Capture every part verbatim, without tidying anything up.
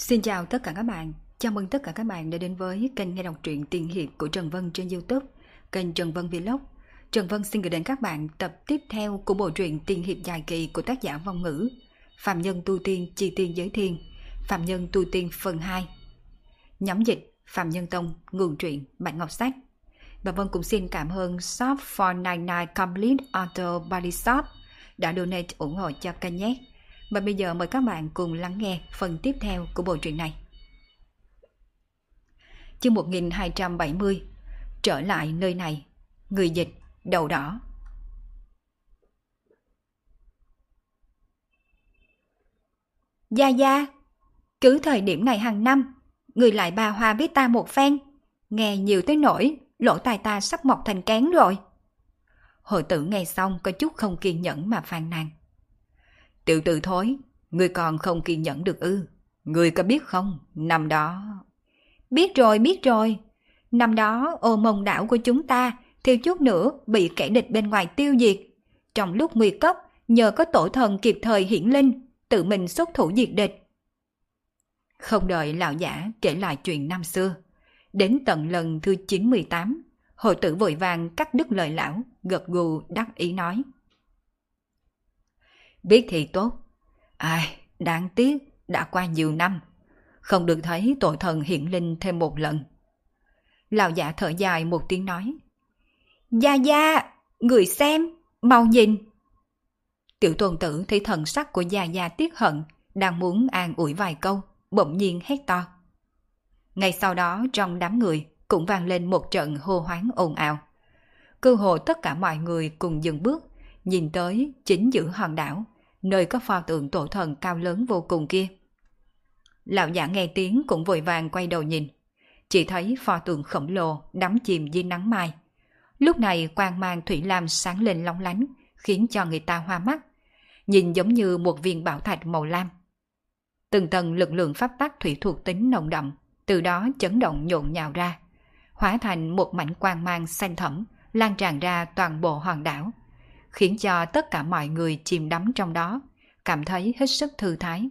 Xin chào tất cả các bạn, chào mừng tất cả các bạn đã đến với kênh nghe đọc truyện tiên hiệp của Trần Vân trên YouTube, kênh Trần Vân Vlog. Trần Vân xin gửi đến các bạn tập tiếp theo của bộ truyện tiên hiệp dài kỳ của tác giả Vong Ngữ, Phạm Nhân Tu Tiên Chi Tiên Giới Thiên, Phạm Nhân Tu Tiên phần hai. Nhóm dịch Phạm Nhân Tông, nguồn truyện Bạch Ngọc Sách. Và Vân cũng xin cảm ơn Shop bốn chín chín Complete Auto Body Shop đã donate ủng hộ cho kênh nhé. Và bây giờ mời các bạn cùng lắng nghe phần tiếp theo của bộ truyện này. Chương một nghìn hai trăm bảy mươi. Trở lại nơi này. Người dịch Đầu Đỏ. Gia Gia, cứ thời điểm này hàng năm, người lại bà hoa với ta một phen, nghe nhiều tới nỗi lỗ tai ta sắp mọc thành kén rồi. Hội tử nghe xong có chút không kiên nhẫn mà phàn nàn. Tiểu tử thối, ngươi còn không kiên nhẫn được ư? Ngươi có biết không, năm đó... Biết rồi, biết rồi. Năm đó ô mông đảo của chúng ta thiếu chút nữa bị kẻ địch bên ngoài tiêu diệt. Trong lúc nguy cấp, nhờ có tổ thần kịp thời hiển linh, tự mình xuất thủ diệt địch. Không đợi lão giả kể lại chuyện năm xưa, đến tận lần thứ chín mươi tám, hội tử vội vàng cắt đứt lời lão, gật gù đắc ý nói. Biết thì tốt. Ai, đáng tiếc, đã qua nhiều năm, không được thấy tội thần hiện linh thêm một lần. Lão giả thở dài một tiếng nói. Gia Gia, người xem, mau nhìn. Tiểu tôn tử thấy thần sắc của Gia Gia tiếc hận, đang muốn an ủi vài câu, bỗng nhiên hét to. Ngay sau đó trong đám người cũng vang lên một trận hô hoáng ồn ào. Cơ hồ tất cả mọi người cùng dừng bước, nhìn tới chính giữa hòn đảo, nơi có pho tượng tổ thần cao lớn vô cùng kia. Lão giả nghe tiếng cũng vội vàng quay đầu nhìn, chỉ thấy pho tượng khổng lồ đắm chìm dưới nắng mai. Lúc này quang mang thủy lam sáng lên lóng lánh, khiến cho người ta hoa mắt, nhìn giống như một viên bảo thạch màu lam. Từng tầng lực lượng pháp tắc thủy thuộc tính nồng đậm, từ đó chấn động nhộn nhạo ra, hóa thành một mảnh quang mang xanh thẫm, lan tràn ra toàn bộ hòn đảo, khiến cho tất cả mọi người chìm đắm trong đó, cảm thấy hết sức thư thái.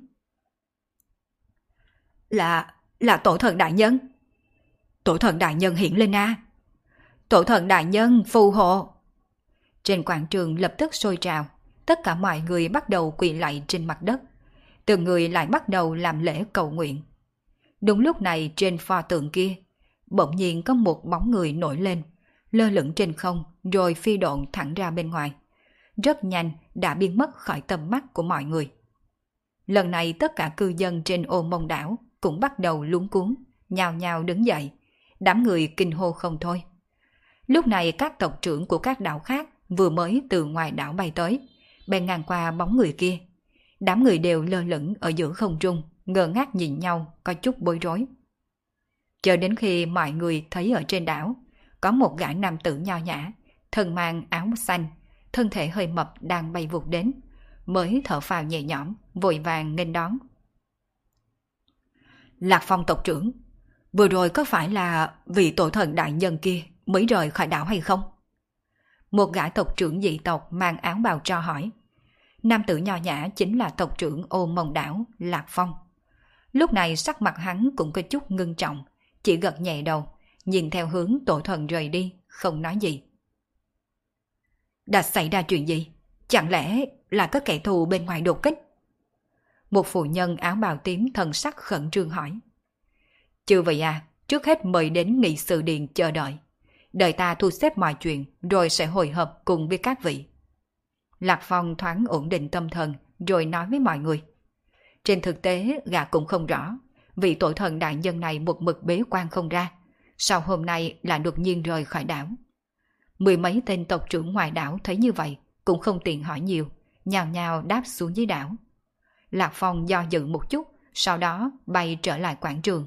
Là, là tổ thần đại nhân. Tổ thần đại nhân hiện lên a. Tổ thần đại nhân phù hộ. Trên quảng trường lập tức sôi trào, tất cả mọi người bắt đầu quỳ lạy trên mặt đất. Từng người lại bắt đầu làm lễ cầu nguyện. Đúng lúc này trên pho tượng kia, bỗng nhiên có một bóng người nổi lên, lơ lửng trên không rồi phi độn thẳng ra bên ngoài. Rất nhanh đã biến mất khỏi tầm mắt của mọi người. Lần này tất cả cư dân trên ô mông đảo cũng bắt đầu luống cuống, nhào nhào đứng dậy, đám người kinh hô không thôi. Lúc này các tộc trưởng của các đảo khác vừa mới từ ngoài đảo bay tới, bèn ngang qua bóng người kia. Đám người đều lơ lửng ở giữa không trung, ngơ ngác nhìn nhau, có chút bối rối. Chờ đến khi mọi người thấy ở trên đảo có một gã nam tử nho nhã, thân mang áo xanh, thân thể hơi mập đang bay vụt đến, mới thở phào nhẹ nhõm, vội vàng nghênh đón. Lạc Phong tộc trưởng, vừa rồi có phải là vị tổ thần đại nhân kia mới rời khỏi đảo hay không? Một gã tộc trưởng dị tộc mang áo bào tro hỏi. Nam tử nho nhã chính là tộc trưởng ô mông đảo, Lạc Phong. Lúc này sắc mặt hắn cũng có chút ngưng trọng, chỉ gật nhẹ đầu, nhìn theo hướng tổ thần rời đi, không nói gì. Đã xảy ra chuyện gì? Chẳng lẽ là có kẻ thù bên ngoài đột kích? Một phụ nhân áo bào tím thần sắc khẩn trương hỏi. Chưa vậy à, trước hết mời đến nghị sự điện chờ đợi. Đợi ta thu xếp mọi chuyện rồi sẽ hội hợp cùng với các vị. Lạc Phong thoáng ổn định tâm thần rồi nói với mọi người. Trên thực tế gã cũng không rõ, vị tổ thần đại nhân này một mực bế quan không ra, sau hôm nay lại đột nhiên rời khỏi đảo. Mười mấy tên tộc trưởng ngoài đảo thấy như vậy cũng không tiện hỏi nhiều, nhào nhào đáp xuống dưới đảo. Lạc Phong do dự một chút, sau đó bay trở lại quảng trường.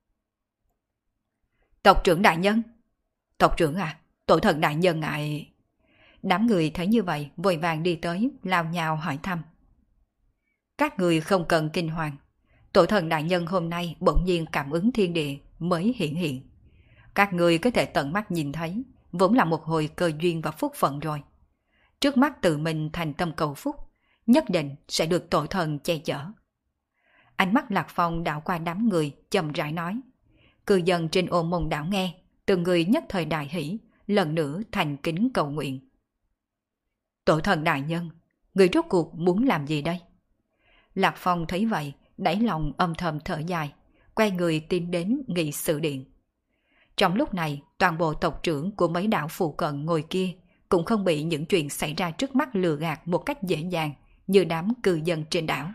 Tộc trưởng đại nhân. Tộc trưởng à, tổ thần đại nhân ngại. Đám người thấy như vậy vội vàng đi tới, lao nhào hỏi thăm. Các người không cần kinh hoàng, tổ thần đại nhân hôm nay bỗng nhiên cảm ứng thiên địa mới hiện hiện. Các người có thể tận mắt nhìn thấy, vốn là một hồi cơ duyên và phúc phận rồi. Trước mắt tự mình thành tâm cầu phúc, nhất định sẽ được tổ thần che chở. Ánh mắt Lạc Phong đảo qua đám người, chậm rãi nói. Cư dân trên Ô Môn đảo nghe, từng người nhất thời đại hỷ, lần nữa thành kính cầu nguyện. Tổ thần đại nhân, người rốt cuộc muốn làm gì đây? Lạc Phong thấy vậy, đáy lòng âm thầm thở dài, quay người tiến đến nghị sự điện. Trong lúc này, toàn bộ tộc trưởng của mấy đảo phụ cận ngồi kia cũng không bị những chuyện xảy ra trước mắt lừa gạt một cách dễ dàng như đám cư dân trên đảo.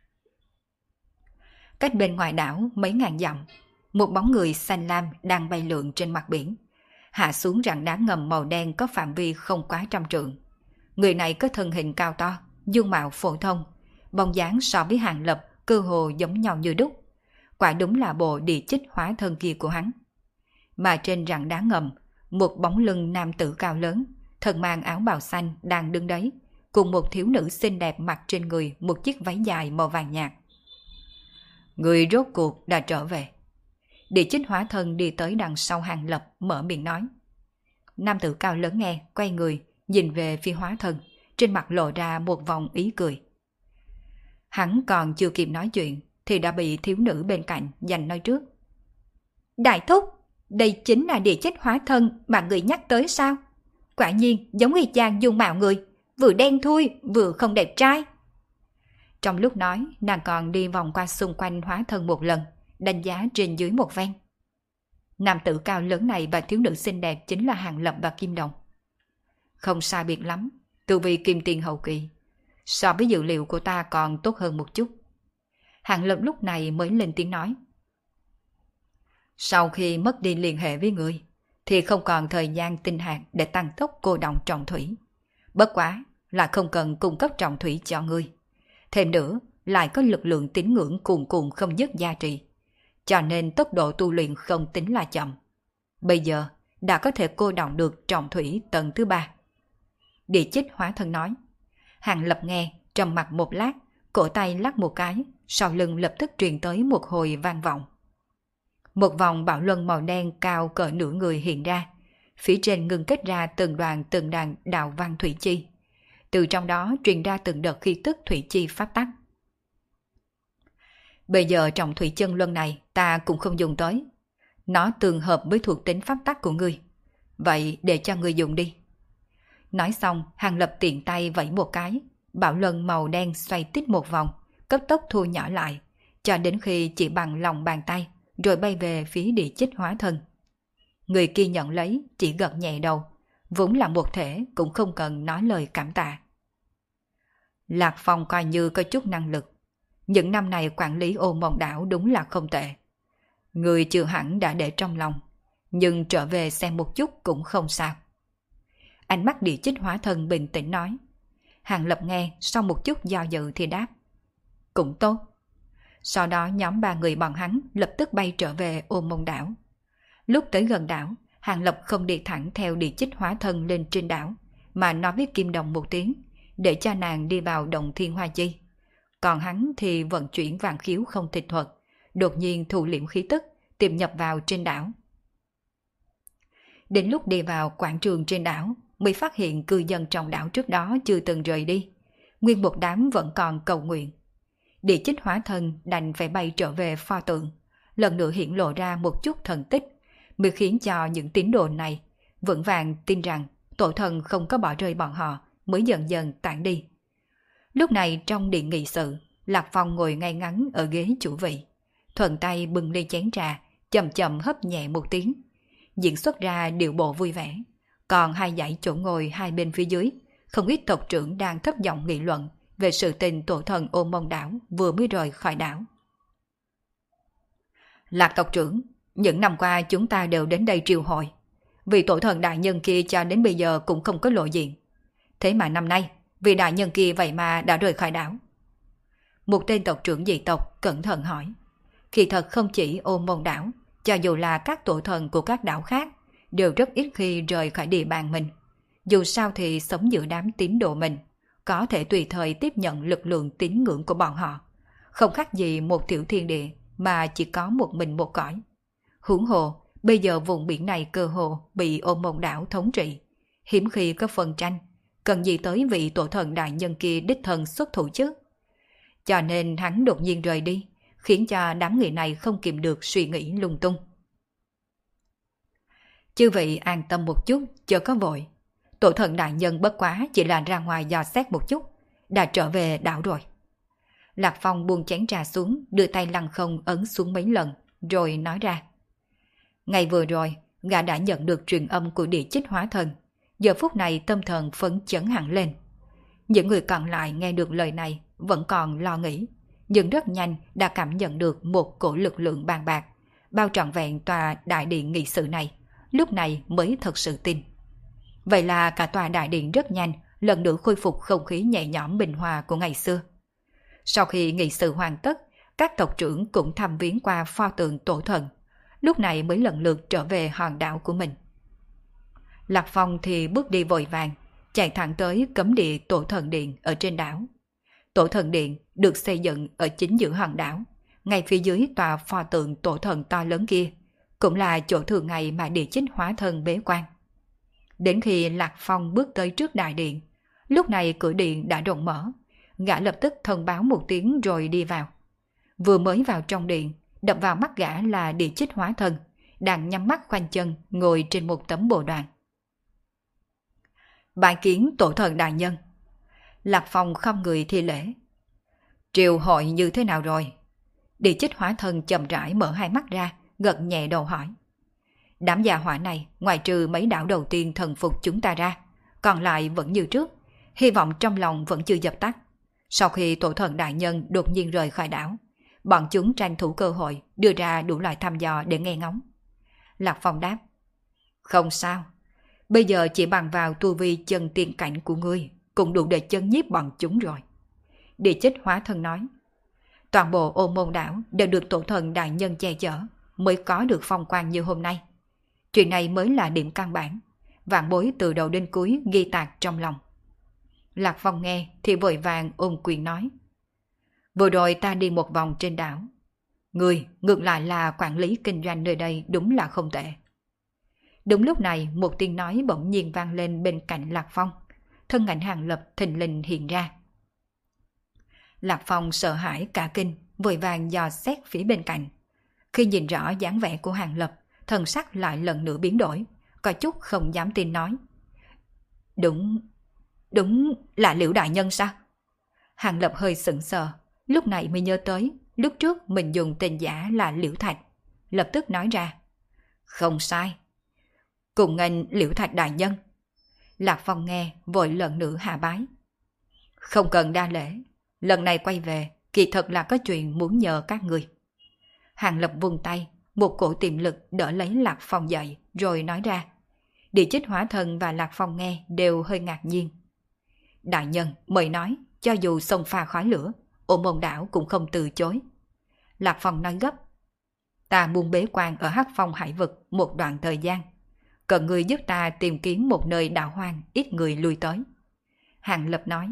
Cách bên ngoài đảo mấy ngàn dặm, một bóng người xanh lam đang bay lượn trên mặt biển, hạ xuống rặng đá ngầm màu đen có phạm vi không quá trăm trượng. Người này có thân hình cao to, dung mạo phổ thông, bóng dáng so với Hàng Lập cơ hồ giống nhau như đúc. Quả đúng là bộ địa chích hóa thân kia của hắn. Mà trên rặng đá ngầm, một bóng lưng nam tử cao lớn, thân mang áo bào xanh đang đứng đấy, cùng một thiếu nữ xinh đẹp mặc trên người một chiếc váy dài màu vàng nhạt. Người rốt cuộc đã trở về. Địa chích hóa thân đi tới đằng sau Hàng Lập, mở miệng nói. Nam tử cao lớn nghe, quay người, nhìn về phía hóa thân, trên mặt lộ ra một vòng ý cười. Hắn còn chưa kịp nói chuyện, thì đã bị thiếu nữ bên cạnh giành nói trước. Đại thúc, đây chính là địa chích hóa thân mà người nhắc tới sao? Quả nhiên giống y chang dung mạo người, vừa đen thui vừa không đẹp trai. Trong lúc nói, nàng còn đi vòng qua xung quanh hóa thân một lần, đánh giá trên dưới một ven. Nam tử cao lớn này và thiếu nữ xinh đẹp chính là Hàng Lập và Kim Đồng. Không sai biệt lắm, tu vi kim tiền hậu kỳ. So với dữ liệu của ta còn tốt hơn một chút. Hàng Lập lúc này mới lên tiếng nói. Sau khi mất đi liên hệ với người, thì không còn thời gian tinh hạt để tăng tốc cô động trọng thủy. Bất quá là không cần cung cấp trọng thủy cho ngươi. Thêm nữa, lại có lực lượng tín ngưỡng cuồn cuộn không dứt gia trì. Cho nên tốc độ tu luyện không tính là chậm. Bây giờ đã có thể cô động được trọng thủy tầng thứ ba. Địa chích hóa thân nói. Hàng Lập nghe, trầm mặt một lát, cổ tay lắc một cái, sau lưng lập tức truyền tới một hồi vang vọng. Một vòng bạo luân màu đen cao cỡ nửa người hiện ra, phía trên ngưng kết ra từng đoàn từng đoàn đạo văn thủy chi. Từ trong đó truyền ra từng đợt khí tức thủy chi pháp tắc. Bây giờ trọng thủy chân luân này ta cũng không dùng tới. Nó tương hợp với thuộc tính pháp tắc của ngươi. Vậy để cho ngươi dùng đi. Nói xong, Hàng Lập tiện tay vẫy một cái, bạo luân màu đen xoay tít một vòng, cấp tốc thu nhỏ lại, cho đến khi chỉ bằng lòng bàn tay, rồi bay về phía địa chích hóa thân. Người kia nhận lấy, chỉ gật nhẹ đầu, vốn là một thể cũng không cần nói lời cảm tạ. Lạc Phong coi như có chút năng lực. Những năm này quản lý Ô Môn đảo đúng là không tệ. Người chưa hẳn đã để trong lòng, nhưng trở về xem một chút cũng không sao. Ánh mắt địa chích hóa thân bình tĩnh nói. Hàng Lập nghe, sau một chút do dự thì đáp. Cũng tốt. Sau đó nhóm ba người bọn hắn lập tức bay trở về Ô Môn đảo. Lúc tới gần đảo, Hàng Lập không đi thẳng theo địa chích hóa thân lên trên đảo, mà nói với Kim Đồng một tiếng, để cho nàng đi vào động thiên hoa chi. Còn hắn thì vận chuyển vàng khiếu không tịch thuật, đột nhiên thu liễm khí tức, tiềm nhập vào trên đảo. Đến lúc đi vào quảng trường trên đảo, mới phát hiện cư dân trong đảo trước đó chưa từng rời đi. Nguyên một đám vẫn còn cầu nguyện. Địa chích hóa thân đành phải bay trở về pho tượng, lần nữa hiện lộ ra một chút thần tích, mới khiến cho những tín đồ này vững vàng tin rằng tổ thần không có bỏ rơi bọn họ, mới dần dần tản đi. Lúc này trong điện nghị sự, Lạc Phong ngồi ngay ngắn ở ghế chủ vị, thuận tay bưng ly chén trà, chậm chậm hấp nhẹ một tiếng, diễn xuất ra điệu bộ vui vẻ. Còn hai dãy chỗ ngồi hai bên phía dưới, không ít tộc trưởng đang thấp giọng nghị luận về sự tình tổ thần Ô Môn đảo vừa mới rời khỏi đảo. Lạc tộc trưởng, những năm qua chúng ta đều đến đây triều hội, vì tổ thần đại nhân kia cho đến bây giờ cũng không có lộ diện. Thế mà năm nay, vị đại nhân kia vậy mà đã rời khỏi đảo. Một tên tộc trưởng dị tộc cẩn thận hỏi. Kỳ thật không chỉ Ô Môn đảo, cho dù là các tổ thần của các đảo khác, đều rất ít khi rời khỏi địa bàn mình. Dù sao thì sống giữa đám tín đồ mình, có thể tùy thời tiếp nhận lực lượng tín ngưỡng của bọn họ. Không khác gì một tiểu thiên địa mà chỉ có một mình một cõi. Huống hồ, bây giờ vùng biển này cơ hồ bị Ô Môn đảo thống trị. Hiếm khi có phân tranh, cần gì tới vị tổ thần đại nhân kia đích thân xuất thủ chứ. Cho nên hắn đột nhiên rời đi, khiến cho đám người này không kìm được suy nghĩ lung tung. Chư vị an tâm một chút, chớ có vội. Tổ thần đại nhân bất quá chỉ là ra ngoài dò xét một chút, đã trở về đảo rồi. Lạc Phong buông chén trà xuống, đưa tay lăng không ấn xuống mấy lần, rồi nói ra. Ngày vừa rồi, gã đã nhận được truyền âm của địa chích hóa thần. Giờ phút này tâm thần phấn chấn hẳn lên. Những người còn lại nghe được lời này vẫn còn lo nghĩ, nhưng rất nhanh đã cảm nhận được một cổ lực lượng bàn bạc, bao trọn vẹn tòa đại điện nghị sự này, lúc này mới thật sự tin. Vậy là cả tòa đại điện rất nhanh, lần nữa khôi phục không khí nhẹ nhõm bình hòa của ngày xưa. Sau khi nghị sự hoàn tất, các tộc trưởng cũng thăm viếng qua pho tượng tổ thần, lúc này mới lần lượt trở về hòn đảo của mình. Lạc Phong thì bước đi vội vàng, chạy thẳng tới cấm địa tổ thần điện ở trên đảo. Tổ thần điện được xây dựng ở chính giữa hòn đảo, ngay phía dưới tòa pho tượng tổ thần to lớn kia, cũng là chỗ thường ngày mà địa chích hóa thân bế quan. Đến khi Lạc Phong bước tới trước đại điện, lúc này cửa điện đã rộng mở, gã lập tức thông báo một tiếng rồi đi vào. Vừa mới vào trong điện, đập vào mắt gã là địa chích hóa thân, đang nhắm mắt khoanh chân ngồi trên một tấm bồ đoàn. Bái kiến tổ thần đại nhân. Lạc Phong không người thi lễ. Triều hội như thế nào rồi? Địa chích hóa thân chậm rãi mở hai mắt ra, gật nhẹ đầu hỏi. Đám gia hỏa này, ngoài trừ mấy đảo đầu tiên thần phục chúng ta ra, còn lại vẫn như trước, hy vọng trong lòng vẫn chưa dập tắt. Sau khi tổ thần đại nhân đột nhiên rời khỏi đảo, bọn chúng tranh thủ cơ hội đưa ra đủ loại thăm dò để nghe ngóng. Lạc Phong đáp. Không sao, bây giờ chỉ bằng vào tu vi chân tiên cảnh của ngươi cũng đủ để chấn nhiếp bọn chúng rồi. Địa chích hóa thân nói. Toàn bộ Ô Môn đảo đều được tổ thần đại nhân che chở, mới có được phong quang như hôm nay. Chuyện này mới là điểm căn bản, vạn bối từ đầu đến cuối ghi tạc trong lòng. Lạc Phong nghe thì vội vàng ôm quyền nói. Vừa rồi ta đi một vòng trên đảo. Người ngược lại là quản lý kinh doanh nơi đây đúng là không tệ. Đúng lúc này một tiếng nói bỗng nhiên vang lên bên cạnh Lạc Phong. Thân ảnh Hàng Lập thình lình hiện ra. Lạc Phong sợ hãi cả kinh, vội vàng dò xét phía bên cạnh. Khi nhìn rõ dáng vẻ của Hàng Lập, thần sắc lại lần nữa biến đổi, có chút không dám tin nói. Đúng, đúng là Liễu đại nhân sao? Hàng Lập hơi sững sờ, lúc này mới nhớ tới, lúc trước mình dùng tên giả là Liễu Thạch, lập tức nói ra. Không sai. Cùng nghênh Liễu Thạch đại nhân. Lạc Phong nghe, vội lần nữa hạ bái. Không cần đa lễ, lần này quay về, kỳ thật là có chuyện muốn nhờ các người. Hàng Lập vung tay, một cổ tiềm lực đỡ lấy Lạc Phong dậy, rồi nói ra. Địa chích hóa thân và Lạc Phong nghe đều hơi ngạc nhiên. Đại nhân, mời nói, cho dù sông pha khói lửa, Ô Môn đảo cũng không từ chối. Lạc Phong nói gấp. Ta muốn bế quan ở Hắc Phong hải vực một đoạn thời gian. Cần người giúp ta tìm kiếm một nơi đảo hoang ít người lui tới. Hàng Lập nói.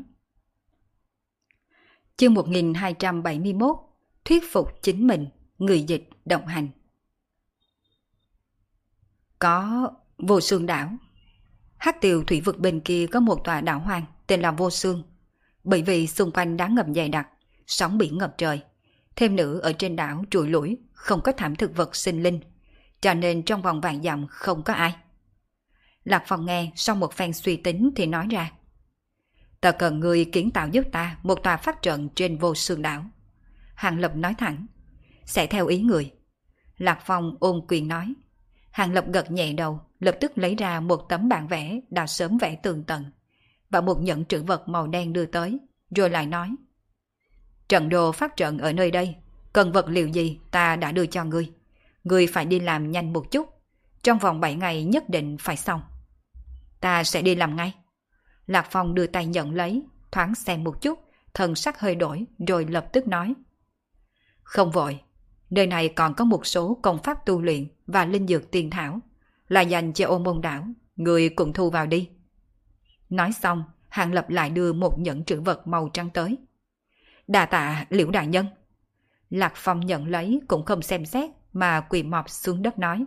Chương một nghìn hai trăm bảy mươi mốt. Thuyết phục chính mình, người dịch đồng hành. Có Vô Xương đảo. Hắc Tiều thủy vực bên kia có một tòa đảo hoang tên là Vô Xương. Bởi vì xung quanh đá ngầm dày đặc, sóng biển ngập trời. Thêm nữa ở trên đảo trụi lủi, không có thảm thực vật sinh linh, cho nên trong vòng vạn dặm không có ai. Lạc Phong nghe sau một phen suy tính thì nói ra. Ta cần người kiến tạo giúp ta một tòa pháp trận trên Vô Xương đảo. Hàng Lập nói thẳng. Sẽ theo ý người. Lạc Phong ôm quyền nói. Hàng Lập gật nhẹ đầu, lập tức lấy ra một tấm bản vẽ đã sớm vẽ tường tận và một nhẫn trữ vật màu đen đưa tới, rồi lại nói. Trận đồ pháp trận ở nơi đây, cần vật liệu gì ta đã đưa cho ngươi. Ngươi phải đi làm nhanh một chút, trong vòng bảy ngày nhất định phải xong. Ta sẽ đi làm ngay. Lạc Phong đưa tay nhận lấy, thoáng xem một chút, thần sắc hơi đổi, rồi lập tức nói. Không vội, nơi này còn có một số công pháp tu luyện và linh dược tiên thảo, là dành cho Ô Môn đảo, người cũng thu vào đi. Nói xong, Hàng Lập lại đưa một nhẫn trữ vật màu trắng tới. Đà tạ Liễu đại nhân. Lạc Phong nhận lấy cũng không xem xét mà quỳ mọp xuống đất nói.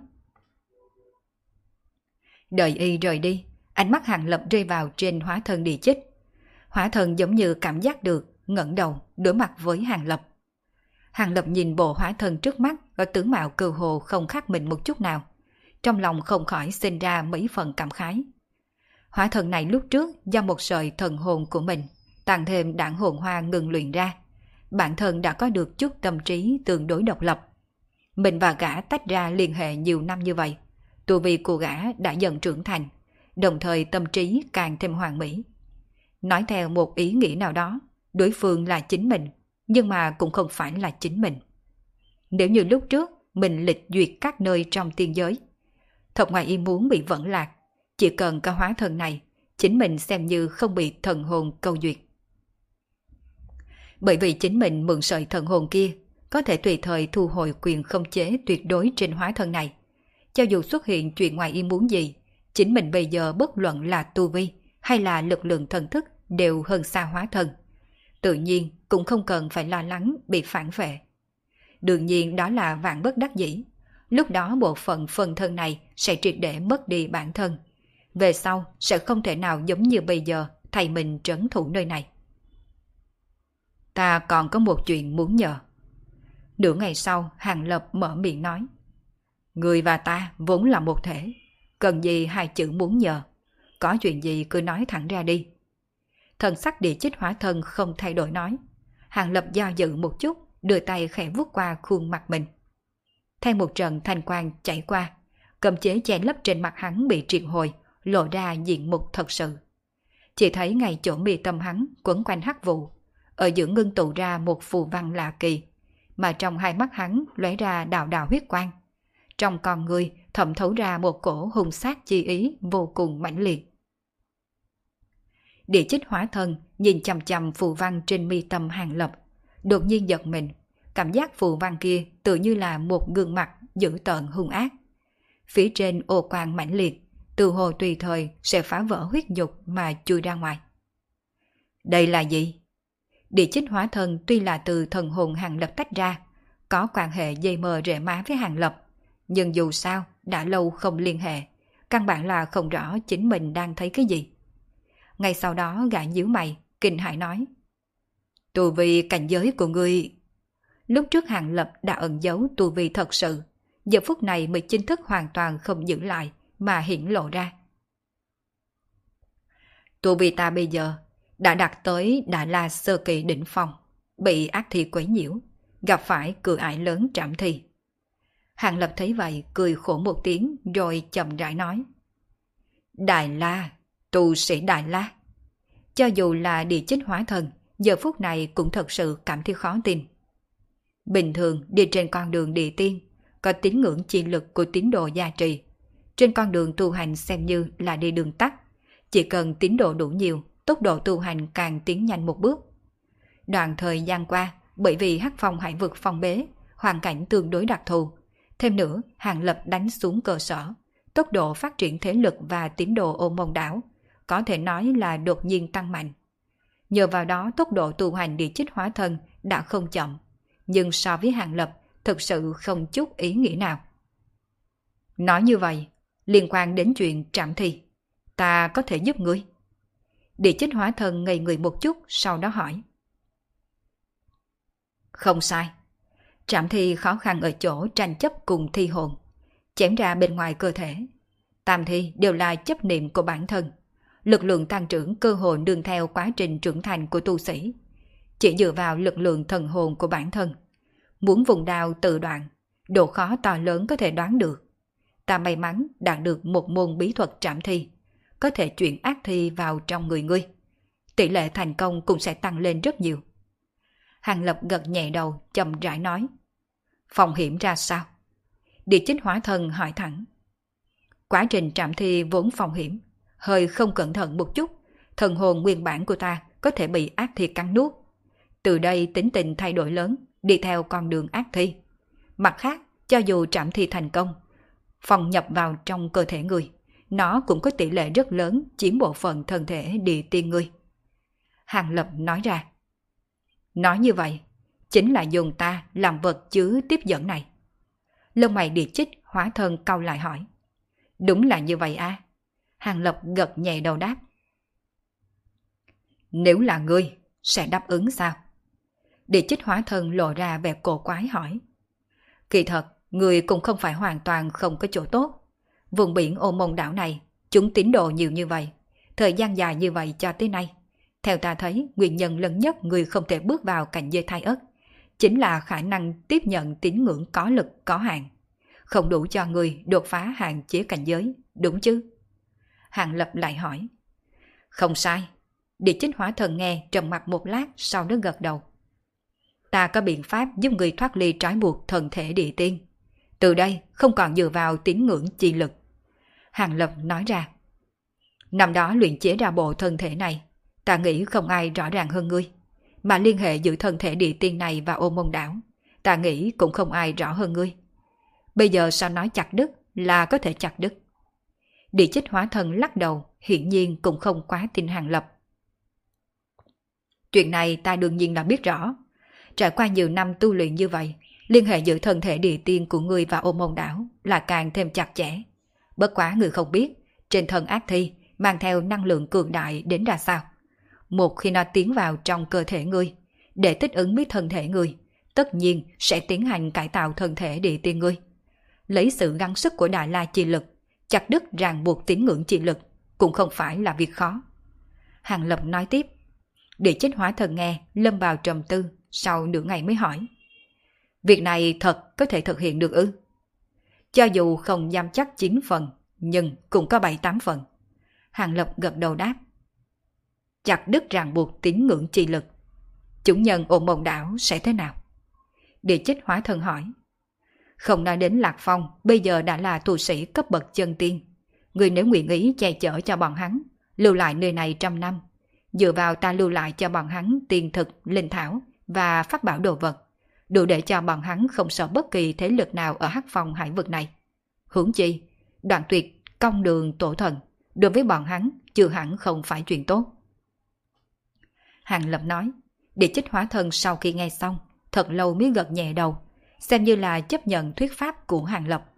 Đợi y rời đi, ánh mắt Hàng Lập rơi vào trên hóa thân địa chích. Hóa thân giống như cảm giác được, ngẩng đầu đối mặt với Hàng Lập. Hàng Lập nhìn bộ hóa thân trước mắt ở tướng mạo cơ hồ không khác mình một chút nào. Trong lòng không khỏi sinh ra mấy phần cảm khái. Hóa thân này lúc trước do một sợi thần hồn của mình, tăng thêm đảng hồn hoa ngừng luyện ra. Bản thân đã có được chút tâm trí tương đối độc lập. Mình và gã tách ra liên hệ nhiều năm như vậy. Tu vi của gã đã dần trưởng thành, đồng thời tâm trí càng thêm hoàn mỹ. Nói theo một ý nghĩa nào đó, đối phương là chính mình, nhưng mà cũng không phải là chính mình. Nếu như lúc trước mình lịch duyệt các nơi trong tiên giới, thật ngoài ý muốn bị vẫn lạc, chỉ cần có hóa thân này, chính mình xem như không bị thần hồn câu duyệt. Bởi vì chính mình mượn sợi thần hồn kia, có thể tùy thời thu hồi quyền khống chế tuyệt đối trên hóa thân này. Cho dù xuất hiện chuyện ngoài ý muốn gì, chính mình bây giờ bất luận là tu vi hay là lực lượng thần thức đều hơn xa hóa thân. Tự nhiên cũng không cần phải lo lắng bị phản vệ. Đương nhiên đó là vạn bất đắc dĩ. Lúc đó bộ phận phần thân này sẽ triệt để mất đi bản thân. Về sau sẽ không thể nào giống như bây giờ thầy mình trấn thủ nơi này. Ta còn có một chuyện muốn nhờ. Nửa ngày sau, Hàng Lập mở miệng nói. Người và ta vốn là một thể. Cần gì hai chữ muốn nhờ. Có chuyện gì cứ nói thẳng ra đi. Thần sắc địa chích hóa thân không thay đổi nói. Hàng Lập do dự một chút, đưa tay khẽ vuốt qua khuôn mặt mình. Theo một trận thanh quang chảy qua, cầm chế che lấp trên mặt hắn bị triệt hồi, lộ ra diện mục thật sự. Chỉ thấy ngay chỗ mi tâm hắn quấn quanh hắc vụ, ở giữa ngưng tụ ra một phù văn lạ kỳ, mà trong hai mắt hắn lóe ra đạo đạo huyết quang. Trong con người thẩm thấu ra một cổ hung sát chi ý vô cùng mãnh liệt. Địa chích hóa thân nhìn chằm chằm phù văn trên mi tâm Hàng Lập, đột nhiên giật mình, cảm giác phù văn kia tự như là một gương mặt dữ tợn hung ác. Phía trên ô quang mãnh liệt, từ hồ tùy thời sẽ phá vỡ huyết nhục mà chui ra ngoài. Đây là gì? Địa chích hóa thân tuy là từ thần hồn Hàng Lập tách ra, có quan hệ dây mờ rễ má với Hàng Lập, nhưng dù sao đã lâu không liên hệ, căn bản là không rõ chính mình đang thấy cái gì. Ngay sau đó gã nhíu mày, kinh hãi nói. Tu vi cảnh giới của ngươi... Lúc trước Hàng Lập đã ẩn giấu tu vi thật sự, giờ phút này mới chính thức hoàn toàn không giữ lại mà hiển lộ ra. Tu vi ta bây giờ đã đạt tới Đại La sơ kỳ đỉnh phong, bị ác thi quấy nhiễu, gặp phải cửa ải lớn trảm thi. Hàng Lập thấy vậy cười khổ một tiếng rồi chậm rãi nói. Đại La, tu sĩ Đại La. Cho dù là địa chích hóa thân, giờ phút này cũng thật sự cảm thấy khó tin. Bình thường đi trên con đường địa tiên, có tín ngưỡng chi lực của tín đồ gia trì. Trên con đường tu hành xem như là đi đường tắt. Chỉ cần tín đồ đủ nhiều, tốc độ tu hành càng tiến nhanh một bước. Đoạn thời gian qua, bởi vì Hắc Phong hải vực phong bế, hoàn cảnh tương đối đặc thù. Thêm nữa, Hàng Lập đánh xuống cơ sở, tốc độ phát triển thế lực và tín đồ Ô Môn đảo có thể nói là đột nhiên tăng mạnh. Nhờ vào đó tốc độ tu hành địa chích hóa thân đã không chậm, nhưng so với Hàng Lập thực sự không chút ý nghĩa nào. Nói như vậy, liên quan đến chuyện trảm thi, ta có thể giúp ngươi? Địa chích hóa thân ngây người một chút, sau đó hỏi. Không sai. Trảm thi khó khăn ở chỗ tranh chấp cùng thi hồn, chém ra bên ngoài cơ thể. Tam thi đều là chấp niệm của bản thân. Lực lượng tăng trưởng cơ hồ đương theo quá trình trưởng thành của tu sĩ. Chỉ dựa vào lực lượng thần hồn của bản thân, muốn vùng đao tự đoạn, độ khó to lớn có thể đoán được. Ta may mắn đạt được một môn bí thuật trảm thi, có thể chuyển ác thi vào trong người ngươi. Tỷ lệ thành công cũng sẽ tăng lên rất nhiều. Hàng Lập gật nhẹ đầu, chậm rãi nói. Phòng hiểm ra sao? Địa chích hóa thân hỏi thẳng. Quá trình trảm thi vốn phòng hiểm, hơi không cẩn thận một chút, thần hồn nguyên bản của ta có thể bị ác thi cắn nuốt. Từ đây tính tình thay đổi lớn, đi theo con đường ác thi. Mặt khác, cho dù trảm thi thành công, phòng nhập vào trong cơ thể người, nó cũng có tỷ lệ rất lớn chiếm bộ phận thân thể địa tiên người. Hàng Lập nói ra. Nói như vậy, chính là dùng ta làm vật chứa tiếp dẫn này. Lông mày địa chích hóa thân cau lại hỏi. Đúng là như vậy à? Hàng Lập gật nhẹ đầu đáp. Nếu là ngươi, sẽ đáp ứng sao? Địa Chích hóa thân lộ ra vẻ cổ quái hỏi. Kỳ thật, người cũng không phải hoàn toàn không có chỗ tốt. Vùng biển Ô Môn đảo này, chúng tín đồ nhiều như vậy, thời gian dài như vậy cho tới nay. Theo ta thấy, nguyên nhân lớn nhất người không thể bước vào cảnh giới thai ất, chính là khả năng tiếp nhận tín ngưỡng có lực có hạn. Không đủ cho người đột phá hạn chế cảnh giới, đúng chứ? Hàng Lập lại hỏi. Không sai. Địa Chích hóa thần nghe trầm mặc một lát, sau đó gật đầu. Ta có biện pháp giúp người thoát ly trói buộc thần thể địa tiên. Từ đây không còn dựa vào tín ngưỡng chi lực. Hàng Lập nói ra. Năm đó luyện chế ra bộ thân thể này, ta nghĩ không ai rõ ràng hơn ngươi. Mà liên hệ giữa thân thể địa tiên này và Ô Môn đảo, ta nghĩ cũng không ai rõ hơn ngươi. Bây giờ sao nói chặt đứt là có thể chặt đứt? Địa Chích hóa thần lắc đầu, hiển nhiên cũng không quá tin Hàng Lập. Chuyện này ta đương nhiên đã biết rõ. Trải qua nhiều năm tu luyện như vậy, liên hệ giữa thân thể địa tiên của ngươi và Ô Môn đảo là càng thêm chặt chẽ. Bất quá người không biết, trên thân ác thi mang theo năng lượng cường đại đến ra sao. Một khi nó tiến vào trong cơ thể ngươi, để thích ứng với thân thể ngươi, tất nhiên sẽ tiến hành cải tạo thân thể địa tiên ngươi. Lấy sự gắng sức của Đại La chi lực, chặt đứt ràng buộc tín ngưỡng chi lực, cũng không phải là việc khó. Hàng Lập nói tiếp. Địa Chích hóa thần nghe, lâm vào trầm tư, sau nửa ngày mới hỏi. Việc này thật có thể thực hiện được ư? Cho dù không dám chắc chín phần, nhưng cũng có bảy tám phần. Hàng Lập gật đầu đáp. Chặt đứt ràng buộc tín ngưỡng chi lực, chủ nhân Ô Môn đảo sẽ thế nào? Địa Chích hóa thần hỏi. Không nói đến Lạc Phong, bây giờ đã là tu sĩ cấp bậc chân tiên. Người nếu nguyện ý che chở cho bọn hắn, lưu lại nơi này trăm năm, dựa vào ta lưu lại cho bọn hắn tiền thực, linh thảo và pháp bảo đồ vật, đủ để cho bọn hắn không sợ bất kỳ thế lực nào ở Hắc Phong hải vực này. Huống chi, đoạn tuyệt công đường tổ thần, đối với bọn hắn chưa hẳn không phải chuyện tốt. Hàng Lập nói. Địa Chích hóa thần sau khi nghe xong, thật lâu mới gật nhẹ đầu, xem như là chấp nhận thuyết pháp của Hàng Lập.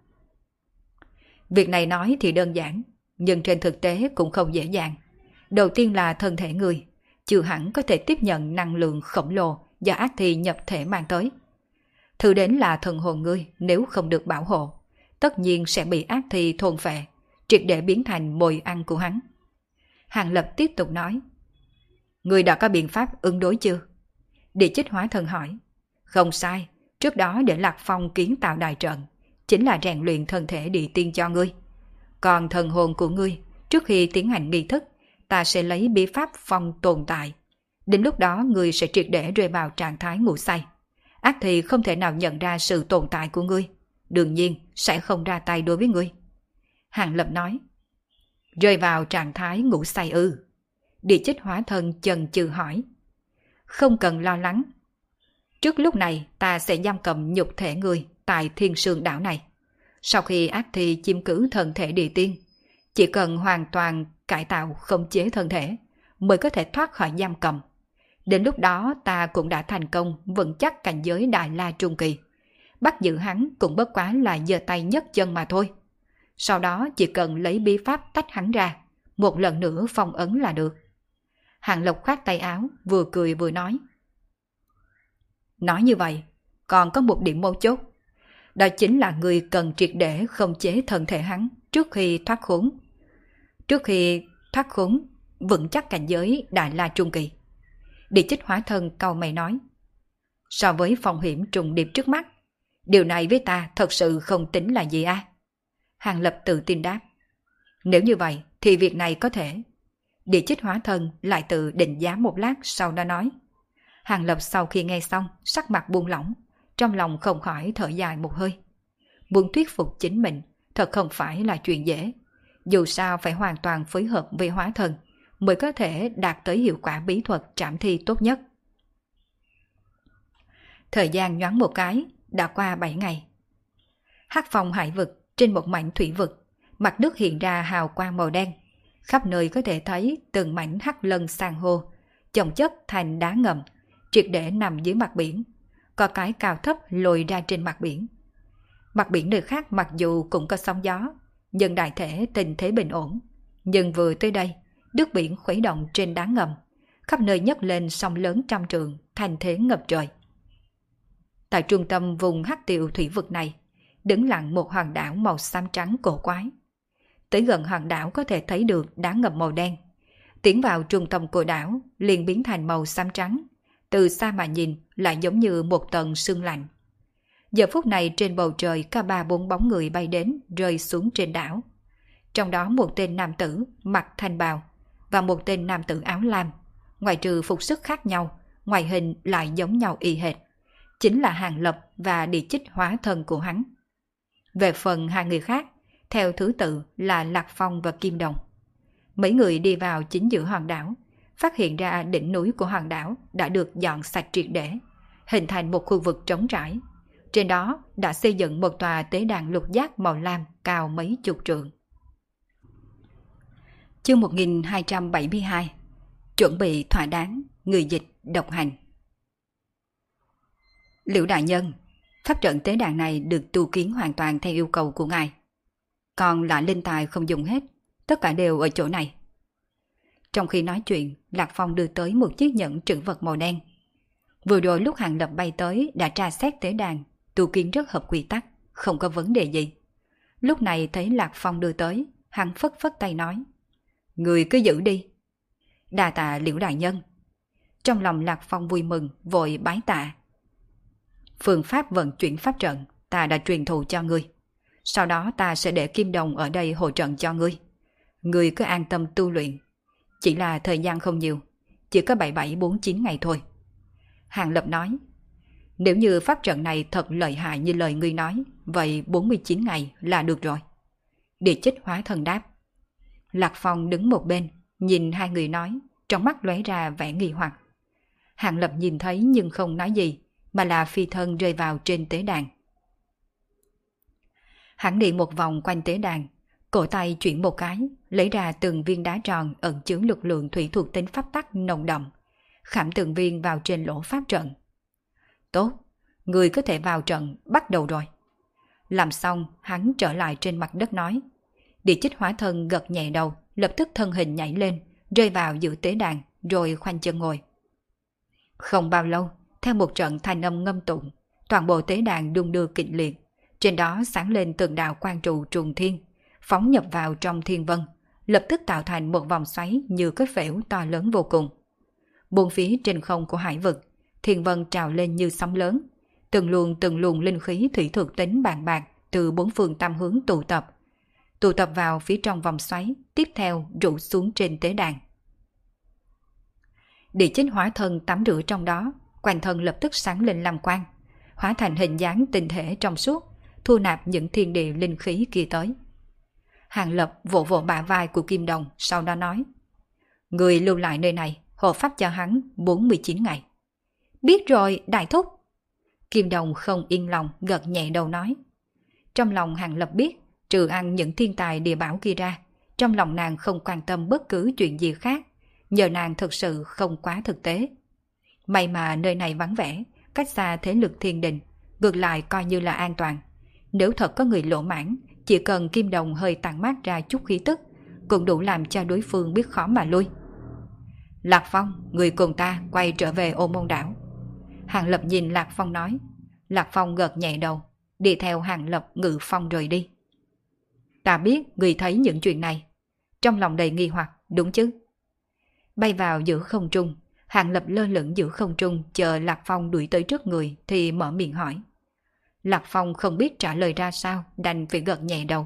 Việc này nói thì đơn giản, nhưng trên thực tế cũng không dễ dàng. Đầu tiên là thân thể người, chưa hẳn có thể tiếp nhận năng lượng khổng lồ do ác thi nhập thể mang tới. Thứ đến là thần hồn ngươi nếu không được bảo hộ, tất nhiên sẽ bị ác thi thôn phệ, triệt để biến thành mồi ăn của hắn. Hàng Lập tiếp tục nói. Ngươi đã có biện pháp ứng đối chưa? Địa Chích hóa thần hỏi. Không sai, trước đó để Lạc Phong kiến tạo đại trận, chính là rèn luyện thân thể địa tiên cho ngươi. Còn thần hồn của ngươi, trước khi tiến hành nghi thức, ta sẽ lấy bí pháp phong tồn tại. Đến lúc đó ngươi sẽ triệt để rơi vào trạng thái ngủ say. Ác thì không thể nào nhận ra sự tồn tại của ngươi, đương nhiên sẽ không ra tay đối với ngươi. Hàng Lập nói. Rơi vào trạng thái ngủ say ư? Địa Chích hóa thân chần chừ hỏi. Không cần lo lắng. Trước lúc này ta sẽ giam cầm nhục thể ngươi tại Thiên Sương đảo này. Sau khi ác thi chiếm cứ thân thể địa tiên, chỉ cần hoàn toàn cải tạo khống chế thân thể mới có thể thoát khỏi giam cầm. Đến lúc đó ta cũng đã thành công vững chắc cảnh giới Đại La Trung Kỳ. Bắt giữ hắn cũng bất quá là giơ tay nhấc chân mà thôi. Sau đó chỉ cần lấy bí pháp tách hắn ra, một lần nữa phong ấn là được. Hàng Lộc khoát tay áo, vừa cười vừa nói. Nói như vậy, còn có một điểm mấu chốt. Đó chính là người cần triệt để khống chế thân thể hắn trước khi thoát khốn. Trước khi thoát khốn, vững chắc cảnh giới Đại La Trung Kỳ. Địa Chích hóa thân cau mày nói. So với phong hiểm trùng điệp trước mắt, điều này với ta thật sự không tính là gì à? Hàng Lập tự tin đáp. Nếu như vậy thì việc này có thể. Địa Chích hóa thân lại tự định giá một lát sau đó nói. Hàng Lập sau khi nghe xong, sắc mặt buông lỏng, trong lòng không khỏi thở dài một hơi. Muốn thuyết phục chính mình thật không phải là chuyện dễ. Dù sao phải hoàn toàn phối hợp với hóa thân mới có thể đạt tới hiệu quả bí thuật trảm thi tốt nhất. Thời gian nhoáng một cái, đã qua bảy ngày. Hắc Phong hải vực, trên một mảnh thủy vực, mặt nước hiện ra hào quang màu đen. Khắp nơi có thể thấy từng mảnh hắc lân san hô, chồng chất thành đá ngầm, triệt để nằm dưới mặt biển. Có cái cao thấp lồi ra trên mặt biển. Mặt biển nơi khác mặc dù cũng có sóng gió, nhưng đại thể tình thế bình ổn. Nhưng vừa tới đây, nước biển khuấy động trên đá ngầm, khắp nơi nhấc lên sóng lớn trăm trượng, thành thế ngập trời. Tại trung tâm vùng hắc tiệu thủy vực này, đứng lặng một hòn đảo màu xám trắng cổ quái. Tới gần hòn đảo có thể thấy được đá ngầm màu đen. Tiến vào trung tâm của đảo liền biến thành màu xám trắng. Từ xa mà nhìn lại giống như một tầng sương lạnh. Giờ phút này trên bầu trời có ba bốn bóng người bay đến rơi xuống trên đảo. Trong đó một tên nam tử mặc thanh bào và một tên nam tử áo lam. Ngoài trừ phục sức khác nhau, ngoại hình lại giống nhau y hệt. Chính là Hàng Lập và địa chích hóa thân của hắn. Về phần hai người khác, theo thứ tự là Lạc Phong và Kim Đồng. Mấy người đi vào chính giữa hòn đảo, phát hiện ra đỉnh núi của hòn đảo đã được dọn sạch triệt để, hình thành một khu vực trống trải. Trên đó đã xây dựng một tòa tế đàn lục giác màu lam cao mấy chục trượng. Chương một nghìn hai trăm bảy mươi hai. Chuẩn bị thỏa đáng, người dịch độc hành. Liễu đại nhân, pháp trận tế đàn này được tu kiến hoàn toàn theo yêu cầu của ngài. Còn lại linh tài không dùng hết, tất cả đều ở chỗ này. Trong khi nói chuyện, Lạc Phong đưa tới một chiếc nhẫn trữ vật màu đen. Vừa rồi lúc Hàng Lập bay tới đã tra xét tế đàn, tu kiến rất hợp quy tắc, không có vấn đề gì. Lúc này thấy Lạc Phong đưa tới, hắn phất phất tay nói: người cứ giữ đi. Đa tạ Liễu đại nhân. Trong lòng Lạc Phong vui mừng, vội bái tạ. Phương pháp vận chuyển pháp trận ta đã truyền thụ cho ngươi. Sau đó ta sẽ để Kim Đồng ở đây hỗ trợ cho ngươi. Ngươi cứ an tâm tu luyện. Chỉ là thời gian không nhiều, chỉ có bảy bảy bốn chín ngày thôi. Hàng Lập nói: nếu như pháp trận này thật lợi hại như lời ngươi nói, vậy bốn mươi chín ngày là được rồi. Địa chích hóa thần đáp. Lạc Phong đứng một bên, nhìn hai người nói, trong mắt lóe ra vẻ nghi hoặc. Hàng Lập nhìn thấy nhưng không nói gì, mà là phi thân rơi vào trên tế đàn. Hắn đi một vòng quanh tế đàn, cổ tay chuyển một cái, lấy ra từng viên đá tròn ẩn chứa lực lượng thủy thuộc tính pháp tắc nồng đậm, khảm từng viên vào trên lỗ pháp trận. Tốt, người có thể vào trận, bắt đầu rồi. Làm xong, hắn trở lại trên mặt đất nói. Địa chích hóa thân gật nhẹ đầu, lập tức thân hình nhảy lên, rơi vào giữa tế đàn, rồi khoanh chân ngồi. Không bao lâu, theo một trận thanh âm ngâm tụng, toàn bộ tế đàn đung đưa kịch liệt. Trên đó sáng lên từng đạo quang trụ trùng thiên, phóng nhập vào trong thiên vân, lập tức tạo thành một vòng xoáy như cái phễu to lớn vô cùng. Bốn phía trên không của hải vực, thiên vân trào lên như sóng lớn, từng luồng từng luồng linh khí thủy thuộc tính bàn bạc từ bốn phương tam hướng tụ tập, tụ tập vào phía trong vòng xoáy, tiếp theo rủ xuống trên tế đàn. Địa chích hóa thân tắm rửa trong đó, quanh thân lập tức sáng lên lam quang, hóa thành hình dáng tinh thể trong suốt, thu nạp những thiên địa linh khí kia tới. Hàng Lập vỗ vỗ bả vai của Kim Đồng, sau đó nói: người lưu lại nơi này, hộ pháp cho hắn bốn mươi chín ngày. Biết rồi, đại thúc. Kim Đồng không yên lòng, gật nhẹ đầu nói. Trong lòng Hàng Lập biết, trừ ăn những thiên tài địa bảo kia ra, trong lòng nàng không quan tâm bất cứ chuyện gì khác, nhờ nàng thực sự không quá thực tế. May mà nơi này vắng vẻ, cách xa thế lực thiên đình, ngược lại coi như là an toàn. Nếu thật có người lỗ mãn, chỉ cần Kim Đồng hơi tản mát ra chút khí tức, cũng đủ làm cho đối phương biết khó mà lui. Lạc Phong, người cùng ta quay trở về Ô Môn Đảo. Hàng Lập nhìn Lạc Phong nói. Lạc Phong gật nhẹ đầu, đi theo Hàng Lập ngự phong rời đi. Ta biết người thấy những chuyện này. Trong lòng đầy nghi hoặc, đúng chứ? Bay vào giữa không trung, Hàng Lập lơ lửng giữa không trung chờ Lạc Phong đuổi tới trước người thì mở miệng hỏi. Lạc Phong không biết trả lời ra sao, đành phải gật nhẹ đầu.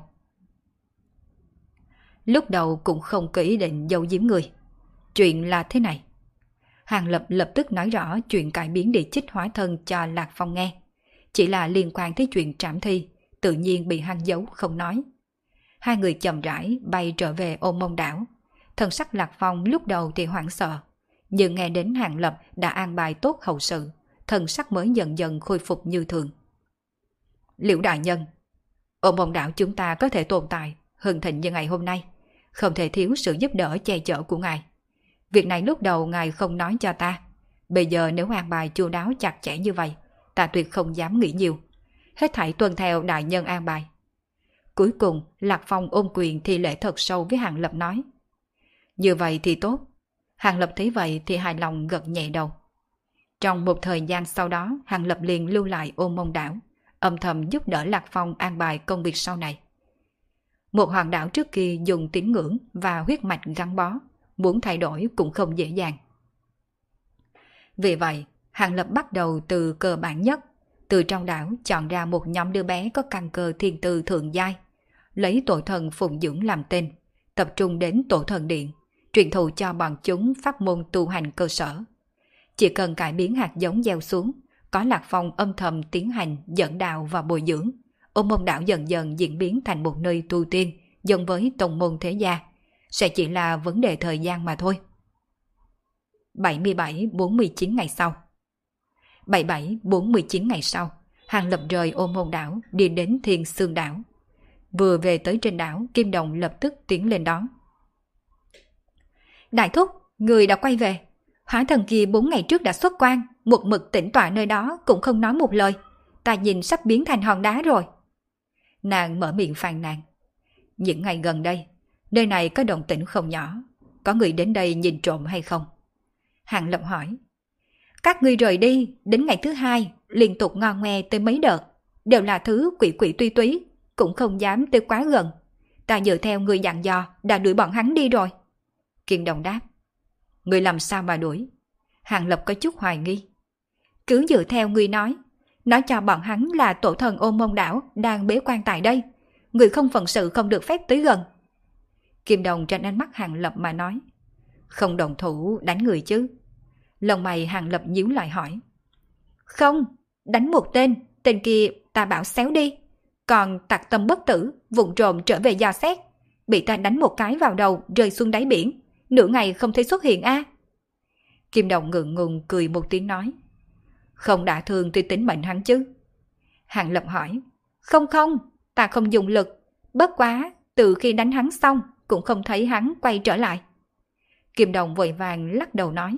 Lúc đầu cũng không có ý định giấu giếm người. Chuyện là thế này. Hàng Lập lập tức nói rõ chuyện cải biến địa chích hóa thân cho Lạc Phong nghe. Chỉ là liên quan tới chuyện trảm thi, tự nhiên bị hắn giấu không nói. Hai người chậm rãi bay trở về Ô Môn Đảo. Thần sắc Lạc Phong lúc đầu thì hoảng sợ, nhưng nghe đến Hàng Lập đã an bài tốt hậu sự, thần sắc mới dần dần khôi phục như thường. Liễu đại nhân, Ô Môn Đảo chúng ta có thể tồn tại hưng thịnh như ngày hôm nay, không thể thiếu sự giúp đỡ che chở của ngài. Việc này lúc đầu ngài không nói cho ta, bây giờ nếu an bài chu đáo chặt chẽ như vậy, ta tuyệt không dám nghĩ nhiều, hết thảy tuân theo đại nhân an bài. Cuối cùng Lạc Phong ôm quyền thi lễ thật sâu với Hàng Lập nói. Như vậy thì tốt. Hàng Lập thấy vậy thì hài lòng gật nhẹ đầu. Trong một thời gian sau đó, Hàng Lập liền lưu lại Ôn Môn Đảo, âm thầm giúp đỡ Lạc Phong an bài công việc sau này. Một hòn đảo trước kia dùng tín ngưỡng và huyết mạch gắn bó, muốn thay đổi cũng không dễ dàng. Vì vậy, Hàng Lập bắt đầu từ cơ bản nhất, từ trong đảo chọn ra một nhóm đứa bé có căn cơ thiên tư thượng giai, lấy tổ thần phụng dưỡng làm tên, tập trung đến tổ thần điện, truyền thụ cho bọn chúng pháp môn tu hành cơ sở. Chỉ cần cải biến hạt giống gieo xuống, có Lạc Phong âm thầm tiến hành dẫn đạo và bồi dưỡng, Ôn Môn Đảo dần dần diễn biến thành một nơi tu tiên giống với tông môn thế gia, sẽ chỉ là vấn đề thời gian mà thôi. bảy mươi bảy bốn mươi chín ngày sau bảy mươi bảy bốn mươi chín ngày sau, Hàng Lập rời Ôn Môn Đảo đi đến Thiên Sương Đảo. Vừa về tới trên đảo, Kim Đồng lập tức tiến lên đón. Đại thúc, người đã quay về. Hóa thần kia bốn ngày trước đã xuất quan, một mực tĩnh tọa nơi đó cũng không nói một lời. Ta nhìn sắp biến thành hòn đá rồi. Nàng mở miệng phàn nàn. Những ngày gần đây, nơi này có động tĩnh không nhỏ. Có người đến đây nhìn trộm hay không? Hàng Lập hỏi. Các ngươi rời đi, đến ngày thứ hai, liên tục ngon ngoe tới mấy đợt. Đều là thứ quỷ quỷ tuy túy, cũng không dám tới quá gần. Ta dựa theo người dặn dò, đã đuổi bọn hắn đi rồi. Kiên Đồng đáp. Người làm sao mà đuổi? Hàng Lập có chút hoài nghi. Cứ dựa theo người nói, nói cho bọn hắn là tổ thần Ôn Môn Đảo đang bế quan tại đây. Người không phận sự không được phép tới gần. Kim Đồng trên ánh mắt Hàng Lập mà nói. Không đồng thủ đánh người chứ? Lông mày Hàng Lập nhíu lại hỏi. Không, đánh một tên, tên kia ta bảo xéo đi. Còn tặc tâm bất tử, vụng trộm trở về dò xét. Bị ta đánh một cái vào đầu rơi xuống đáy biển. Nửa ngày không thấy xuất hiện a. À? Kim Đồng ngượng ngùng cười một tiếng nói. Không đã thương tôi tính mệnh hắn chứ? Hàng Lập hỏi. Không không, ta không dùng lực. Bất quá, từ khi đánh hắn xong, cũng không thấy hắn quay trở lại. Kim Đồng vội vàng lắc đầu nói.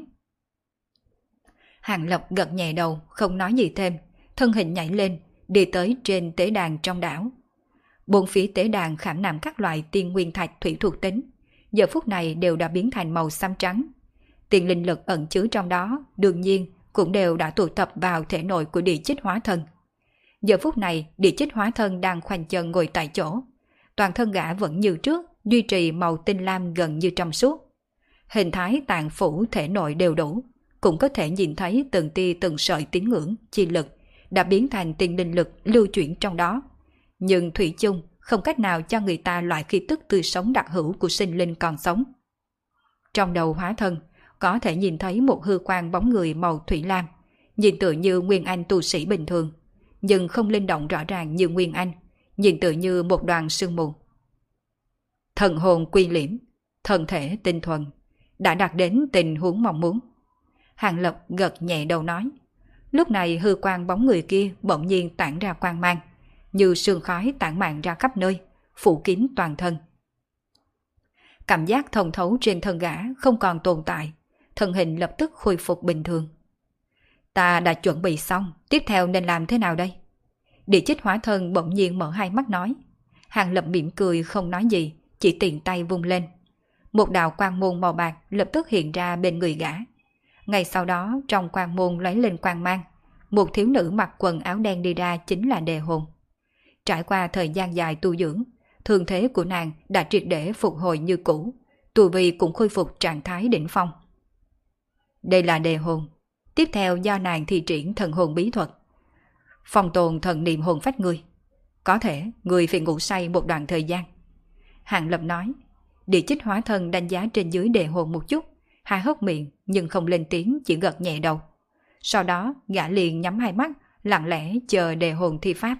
Hàng Lập gật nhẹ đầu, không nói gì thêm, thân hình nhảy lên, đi tới trên tế đàn trong đảo. Bốn phía tế đàn khảm nạm các loại tiên nguyên thạch thủy thuộc tính, giờ phút này đều đã biến thành màu xám trắng. Tiền linh lực ẩn chứa trong đó, đương nhiên, cũng đều đã tụ tập vào thể nội của Địa Chích Hóa Thân. Giờ phút này, Địa Chích Hóa Thân đang khoanh chân ngồi tại chỗ. Toàn thân gã vẫn như trước, duy trì màu tinh lam gần như trong suốt. Hình thái tạng phủ thể nội đều đủ, cũng có thể nhìn thấy từng tia từng sợi tín ngưỡng, chi lực, đã biến thành tiền linh lực lưu chuyển trong đó. Nhưng thủy chung không cách nào cho người ta loại khí tức tươi sống đặc hữu của sinh linh còn sống. Trong đầu hóa thân, có thể nhìn thấy một hư quang bóng người màu thủy lam, nhìn tựa như Nguyên Anh tu sĩ bình thường, nhưng không linh động rõ ràng như Nguyên Anh, nhìn tựa như một đoàn sương mù. Thần hồn quy liễm, thân thể tinh thuần, đã đạt đến tình huống mong muốn. Hàng Lập gật nhẹ đầu nói. Lúc này hư quang bóng người kia bỗng nhiên tản ra quang mang, như sương khói tản mạn ra khắp nơi, phủ kín toàn thân. Cảm giác thông thấu trên thân gã không còn tồn tại, thân hình lập tức khôi phục bình thường. Ta đã chuẩn bị xong, tiếp theo nên làm thế nào đây? Địa Chích Hóa Thân bỗng nhiên mở hai mắt nói. Hàng Lập mỉm cười không nói gì, chỉ tiện tay vung lên. Một đạo quang môn màu bạc lập tức hiện ra bên người gã. Ngay sau đó trong quang môn lấy lên quang mang, một thiếu nữ mặc quần áo đen đi ra chính là Đề Hồn. Trải qua thời gian dài tu dưỡng, thương thế của nàng đã triệt để phục hồi như cũ, tu vi cũng khôi phục trạng thái đỉnh phong. Đây là Đề Hồn, tiếp theo do nàng thi triển thần hồn bí thuật. Phong tồn thần niệm hồn phách ngươi. Có thể ngươi phải ngủ say một đoạn thời gian. Hàng Lập nói. Địa Chích Hóa Thân đánh giá trên dưới Đề Hồn một chút, hai hốc miệng nhưng không lên tiếng, chỉ gật nhẹ đầu. Sau đó gã liền nhắm hai mắt, lặng lẽ chờ Đề Hồn thi pháp.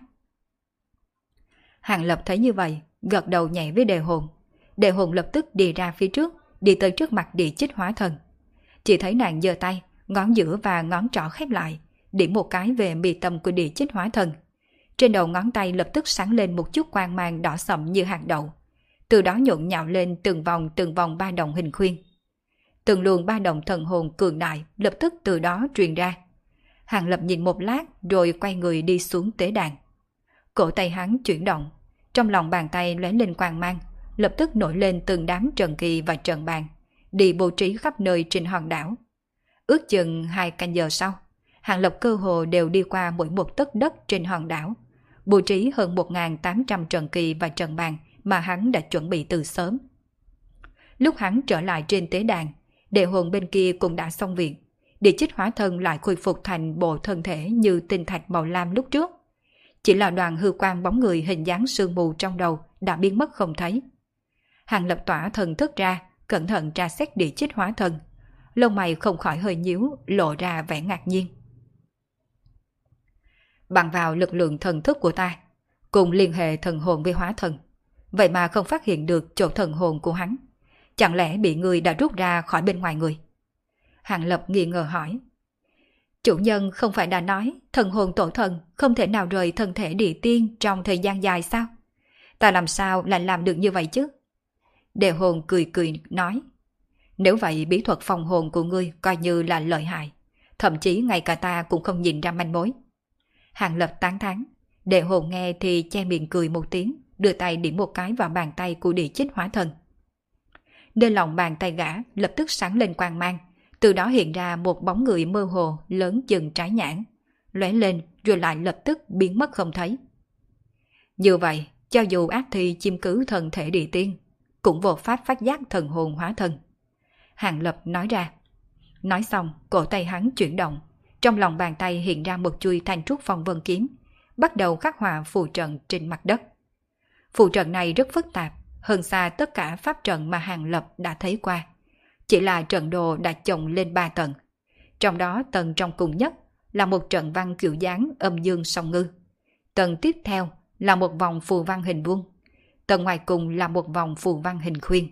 Hàng Lập thấy như vậy, gật đầu nhẹ với Đề Hồn. Đề Hồn lập tức đi ra phía trước, đi tới trước mặt Địa Chích Hóa Thân. Chỉ thấy nàng giơ tay, ngón giữa và ngón trỏ khép lại, điểm một cái về mi tâm của Địa Chích Hóa Thân. Trên đầu ngón tay lập tức sáng lên một chút quang mang đỏ sậm như hạt đậu. Từ đó nhộn nhạo lên từng vòng từng vòng ba đồng hình khuyên. Từng luồng ba đồng thần hồn cường đại lập tức từ đó truyền ra. Hàng Lập nhìn một lát rồi quay người đi xuống tế đàn. Cổ tay hắn chuyển động, trong lòng bàn tay lóe lên quang mang, lập tức nổi lên từng đám trần kỳ và trần bàn, đi bố trí khắp nơi trên hòn đảo. Ước chừng hai canh giờ sau, Hàng Lập cơ hồ đều đi qua mỗi một tấc đất trên hòn đảo, bố trí hơn một nghìn tám trăm trận kỳ và trận bàn mà hắn đã chuẩn bị từ sớm. Lúc hắn trở lại trên tế đàn, đệ hồn bên kia cũng đã xong việc. Địa chích hóa thân lại khôi phục thành bộ thân thể như tinh thạch màu lam lúc trước. Chỉ là đoàn hư quang bóng người hình dáng sương mù trong đầu đã biến mất không thấy. Hàng Lập tỏa thần thức ra, cẩn thận tra xét địa chích hóa thân. Lông mày không khỏi hơi nhíu, lộ ra vẻ ngạc nhiên. Bằng vào lực lượng thần thức của ta, cùng liên hệ thần hồn với hóa thân, vậy mà không phát hiện được chỗ thần hồn của hắn. Chẳng lẽ bị người đã rút ra khỏi bên ngoài người? Hàng Lập nghi ngờ hỏi. Chủ nhân không phải đã nói thần hồn tổ thần không thể nào rời thân thể địa tiên trong thời gian dài sao? Ta làm sao lại làm được như vậy chứ? Đệ hồn cười cười nói. Nếu vậy bí thuật phòng hồn của ngươi coi như là lợi hại, thậm chí ngay cả ta cũng không nhìn ra manh mối. Hàng Lập tán thán. Đệ hồn nghe thì che miệng cười một tiếng, đưa tay điểm một cái vào bàn tay của địa chích hóa thân. Nơi lòng bàn tay gã lập tức sáng lên quang mang, từ đó hiện ra một bóng người mơ hồ lớn chừng trái nhãn, lóe lên rồi lại lập tức biến mất không thấy. Như vậy, cho dù ác thi chiếm cứ thân thể địa tiên, cũng vô pháp phát giác thần hồn hóa thân. Hàng Lập nói ra. Nói xong, cổ tay hắn chuyển động, trong lòng bàn tay hiện ra một chuôi thanh trúc phong vân kiếm, bắt đầu khắc họa phù trận trên mặt đất. Phù trận này rất phức tạp, hơn xa tất cả pháp trận mà Hàng Lập đã thấy qua. Chỉ là trận đồ đã chồng lên ba tầng. Trong đó tầng trong cùng nhất là một trận văn kiểu dáng âm dương song ngư. Tầng tiếp theo là một vòng phù văn hình vuông. Tầng ngoài cùng là một vòng phù văn hình khuyên.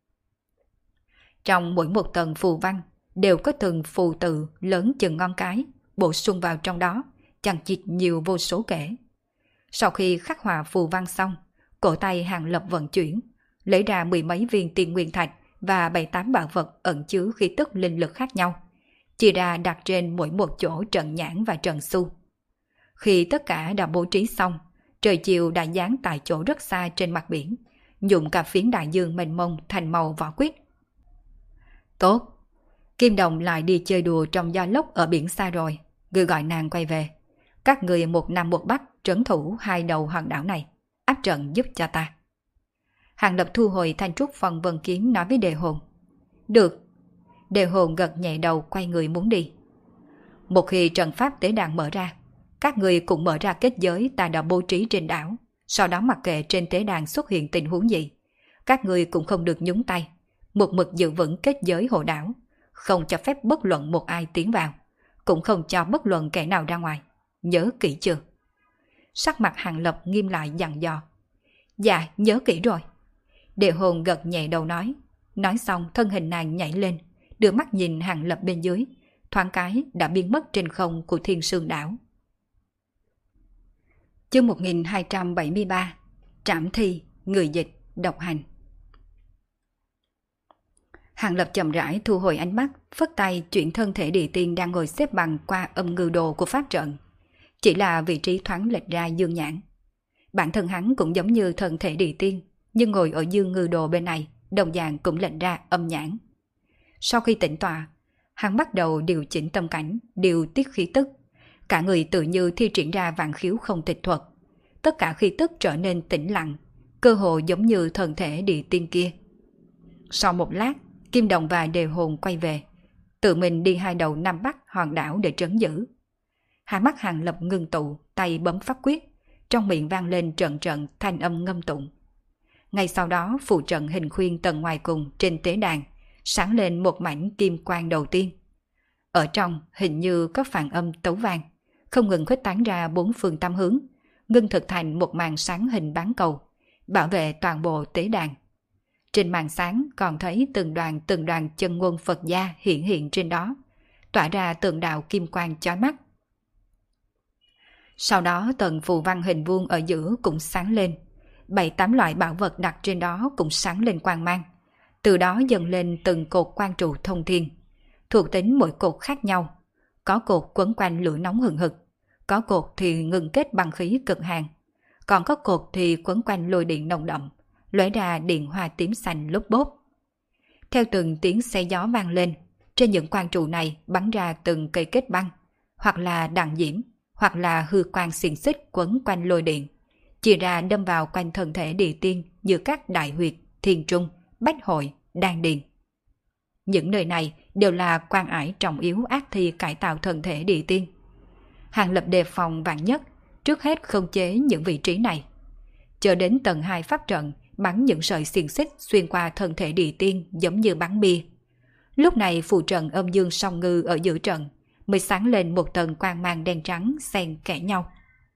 Trong mỗi một tầng phù văn đều có từng phù tự lớn chừng ngón cái, bổ sung vào trong đó, chằng chịt nhiều vô số kể. Sau khi khắc họa phù văn xong, cổ tay Hàng Lập vận chuyển, lấy ra mười mấy viên tiên nguyên thạch và bảy tám bảo vật ẩn chứa khí tức linh lực khác nhau, chia ra đặt trên mỗi một chỗ trận nhãn và trận xu. Khi tất cả đã bố trí xong, trời chiều đã giáng tại chỗ rất xa trên mặt biển, nhuộm cả phiến đại dương mênh mông thành màu vỏ quýt. Tốt, Kim Đồng lại đi chơi đùa trong gió lốc ở biển xa rồi, người gọi nàng quay về. Các người một nam một bắc trấn thủ hai đầu hòn đảo này, áp trận giúp cho ta. Hàng Lập thu hồi thanh trúc phong vân kiếm nói với Đề Hồn. Được. Đề Hồn gật nhẹ đầu quay người muốn đi. Một khi trận pháp tế đàn mở ra, các người cũng mở ra kết giới ta đã bố trí trên đảo, sau đó mặc kệ trên tế đàn xuất hiện tình huống gì, các người cũng không được nhúng tay, một mực giữ vững kết giới hộ đảo, không cho phép bất luận một ai tiến vào, cũng không cho bất luận kẻ nào ra ngoài. Nhớ kỹ chưa? Sắc mặt Hàng Lập nghiêm lại dặn dò. Dạ, nhớ kỹ rồi. Đề Hồn gật nhẹ đầu nói. Nói xong thân hình nàng nhảy lên, đưa mắt nhìn Hàng Lập bên dưới, thoáng cái đã biến mất trên không của Thiên Sương đảo. Chương một nghìn hai trăm bảy mươi ba. Trảm thi, người dịch, độc hành. Hàng Lập chậm rãi thu hồi ánh mắt, phất tay chuyển thân thể địa tiên đang ngồi xếp bằng qua âm ngư đồ của pháp trận. Chỉ là vị trí thoáng lệch ra dương nhãn. Bản thân hắn cũng giống như thân thể địa tiên, nhưng ngồi ở dương ngư đồ bên này, đồng dạng cũng lệch ra âm nhãn. Sau khi tĩnh tọa, hắn bắt đầu điều chỉnh tâm cảnh, điều tiết khí tức. Cả người tự như thi triển ra vạn khiếu không tịch thuật. Tất cả khí tức trở nên tĩnh lặng, cơ hồ giống như thân thể địa tiên kia. Sau một lát, Kim Đồng và Đề Hồn quay về, tự mình đi hai đầu Nam Bắc hòn đảo để trấn giữ. Hai mắt Hàng Lập ngưng tụ, tay bấm pháp quyết, trong miệng vang lên trận trận thanh âm ngâm tụng. Ngay sau đó phù trận hình khuyên tầng ngoài cùng trên tế đàn sáng lên một mảnh kim quang đầu tiên. Ở trong hình như có phản âm tấu vang, không ngừng khuếch tán ra bốn phương tám hướng, ngưng thực thành một màn sáng hình bán cầu, bảo vệ toàn bộ tế đàn. Trên màn sáng còn thấy từng đoàn từng đoàn chân ngôn Phật gia hiện hiện trên đó, tỏa ra từng đạo kim quang chói mắt. Sau đó tầng phù văn hình vuông ở giữa cũng sáng lên, bảy tám loại bảo vật đặt trên đó cũng sáng lên quang mang, từ đó dần lên từng cột quang trụ thông thiên. Thuộc tính mỗi cột khác nhau, có cột quấn quanh lửa nóng hừng hực, có cột thì ngừng kết bằng khí cực hàn, còn có cột thì quấn quanh lôi điện nồng đậm, lóe ra điện hoa tím xanh lốp bốp. Theo từng tiếng xe gió vang lên, trên những quang trụ này bắn ra từng cây kết băng, hoặc là đằng diễm, hoặc là hư quan xiềng xích quấn quanh lôi điện, chia ra đâm vào quanh thân thể địa tiên như các đại huyệt, thiên trung, bách hội, đan điền. Những nơi này đều là quan ải trọng yếu ác thi cải tạo thân thể địa tiên. Hàng Lập đề phòng vạn nhất, trước hết khống chế những vị trí này. Chờ đến tầng hai pháp trận, bắn những sợi xiềng xích xuyên qua thân thể địa tiên giống như bắn bia. Lúc này phù trận âm dương song ngư ở giữa trận mới sáng lên một tầng quang mang đen trắng xen kẽ nhau.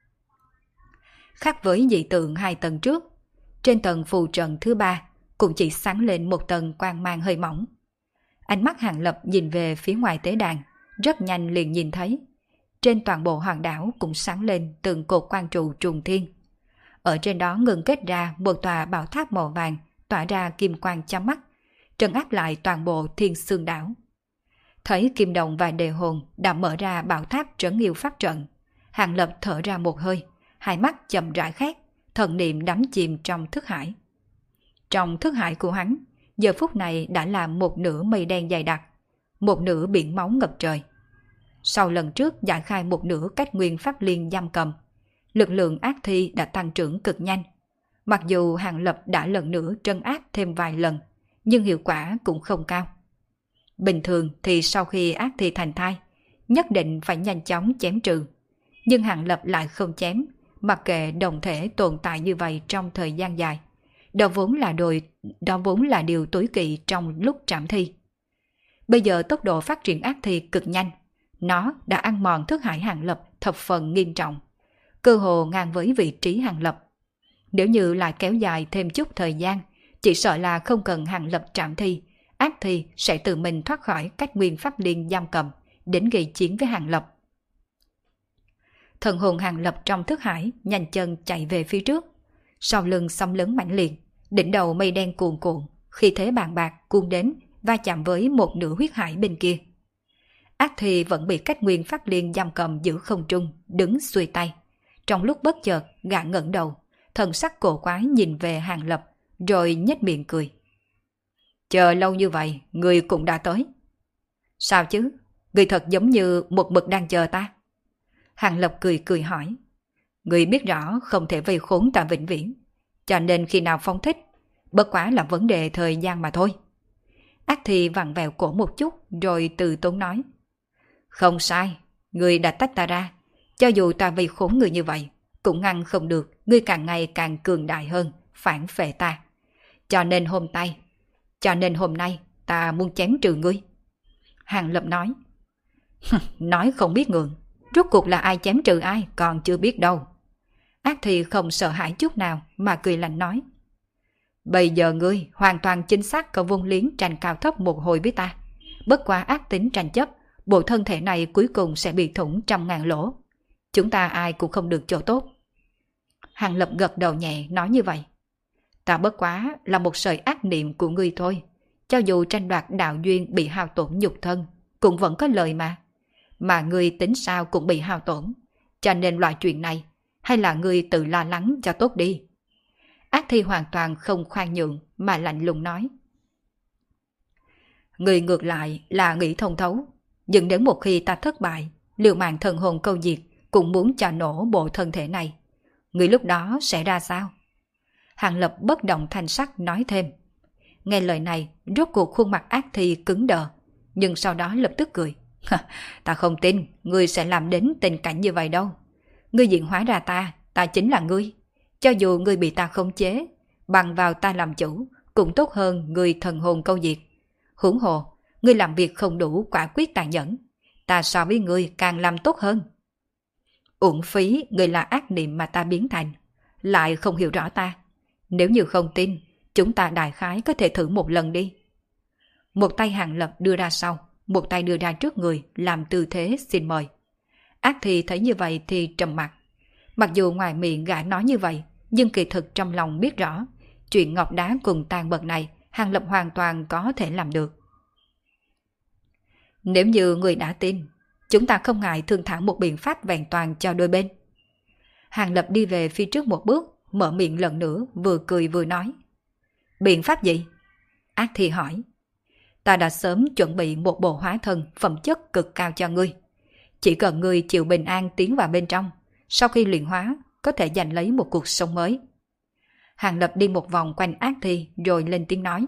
Khác với dị tượng hai tầng trước, trên tầng phù trận thứ ba cũng chỉ sáng lên một tầng quang mang hơi mỏng. Ánh mắt Hàng Lập nhìn về phía ngoài tế đàn, rất nhanh liền nhìn thấy. Trên toàn bộ hòn đảo cũng sáng lên từng cột quang trụ trùng thiên. Ở trên đó ngừng kết ra một tòa bảo tháp màu vàng tỏa ra kim quang chói mắt, trấn áp lại toàn bộ thiên xương đảo. Thấy Kim Đồng và Đề Hồn đã mở ra bảo tháp trấn yêu pháp trận, Hàng Lập thở ra một hơi, hai mắt chậm rãi khép, thần niệm đắm chìm trong thức hải. Trong thức hải của hắn, giờ phút này đã là một nửa mây đen dày đặc, một nửa biển máu ngập trời. Sau lần trước giải khai một nửa cách nguyên pháp liên giam cầm, lực lượng ác thi đã tăng trưởng cực nhanh. Mặc dù Hàng Lập đã lần nữa trấn áp thêm vài lần, nhưng hiệu quả cũng không cao. Bình thường thì sau khi ác thi thành thai, nhất định phải nhanh chóng chém trừ. Nhưng Hàng Lập lại không chém, mặc kệ đồng thể tồn tại như vậy trong thời gian dài. Đó vốn là đồi, đó vốn là điều tối kỵ trong lúc trảm thi. Bây giờ tốc độ phát triển ác thi cực nhanh, nó đã ăn mòn thức hải Hàng Lập thập phần nghiêm trọng, cơ hồ ngang với vị trí Hàng Lập. Nếu như lại kéo dài thêm chút thời gian, chỉ sợ là không cần Hàng Lập trảm thi, ác thi sẽ tự mình thoát khỏi cách nguyên pháp liên giam cầm, đến gây chiến với Hàng Lập. Thần hồn Hàng Lập trong thức hải nhanh chân chạy về phía trước, sau lưng sóng lớn mãnh liệt, đỉnh đầu mây đen cuồn cuộn, khi thế bàn bạc cuốn đến va chạm với một nửa huyết hải bên kia. Ác thi vẫn bị cách nguyên pháp liên giam cầm giữ không trung, đứng xuôi tay. Trong lúc bất chợt, gã ngẩng đầu, thần sắc cổ quái nhìn về Hàng Lập, rồi nhếch miệng cười. Chờ lâu như vậy, người cũng đã tới. Sao chứ? Người thật giống như một mực đang chờ ta. Hàng Lập cười cười hỏi. Người biết rõ không thể vây khốn ta vĩnh viễn, cho nên khi nào phóng thích, bất quá là vấn đề thời gian mà thôi. Ác thi vặn vẹo cổ một chút, rồi từ tốn nói. Không sai, người đã tách ta ra. Cho dù ta vây khốn người như vậy, cũng ngăn không được ngươi càng ngày càng cường đại hơn, phản phệ ta. Cho nên hôm nay, cho nên hôm nay ta muốn chém trừ ngươi. Hàng Lập nói. Nói không biết ngượng, rốt cuộc là ai chém trừ ai còn chưa biết đâu. Ác thi không sợ hãi chút nào mà cười lạnh nói. Bây giờ ngươi hoàn toàn chính xác có vung liếng tranh cao thấp một hồi với ta. Bất quá ác tính tranh chấp, bộ thân thể này cuối cùng sẽ bị thủng trăm ngàn lỗ. Chúng ta ai cũng không được chỗ tốt. Hàng Lập gật đầu nhẹ nói như vậy. Ta bất quá là một sợi ác niệm của ngươi thôi. Cho dù tranh đoạt đạo duyên bị hao tổn nhục thân, cũng vẫn có lời mà. Mà ngươi tính sao cũng bị hao tổn. Cho nên loại chuyện này, hay là ngươi tự lo lắng cho tốt đi. Ác thi hoàn toàn không khoan nhượng mà lạnh lùng nói. Ngươi ngược lại là nghĩ thông thấu. Nhưng đến một khi ta thất bại, liều mạng thần hồn câu diệt cũng muốn cho nổ bộ thân thể này. Ngươi lúc đó sẽ ra sao? Hàng Lập bất động thanh sắc nói thêm. Nghe lời này, rốt cuộc khuôn mặt ác thi cứng đờ, nhưng sau đó lập tức cười. Ta không tin ngươi sẽ làm đến tình cảnh như vậy đâu. Ngươi diện hóa ra ta, ta chính là ngươi. Cho dù ngươi bị ta khống chế, bằng vào ta làm chủ, cũng tốt hơn ngươi thần hồn câu diệt. Huống hồ, ngươi làm việc không đủ quả quyết tàn nhẫn, ta so với ngươi càng làm tốt hơn. Uổng phí ngươi là ác niệm mà ta biến thành, lại không hiểu rõ ta. Nếu như không tin, chúng ta đại khái có thể thử một lần đi. Một tay Hàng Lập đưa ra sau, một tay đưa ra trước người làm tư thế xin mời. Ác thi thấy như vậy thì trầm mặc. Mặc dù ngoài miệng gã nói như vậy, nhưng kỳ thực trong lòng biết rõ, chuyện ngọc đá cùng tàn bật này Hàng Lập hoàn toàn có thể làm được. Nếu như người đã tin, chúng ta không ngại thương thảo một biện pháp vẹn toàn cho đôi bên. Hàng Lập đi về phía trước một bước, mở miệng lần nữa vừa cười vừa nói. Biện pháp gì? Ác thi hỏi. Ta đã sớm chuẩn bị một bộ hóa thân phẩm chất cực cao cho ngươi. Chỉ cần ngươi chịu bình an tiến vào bên trong, sau khi luyện hóa, có thể giành lấy một cuộc sống mới. Hàng Lập đi một vòng quanh ác thi rồi lên tiếng nói.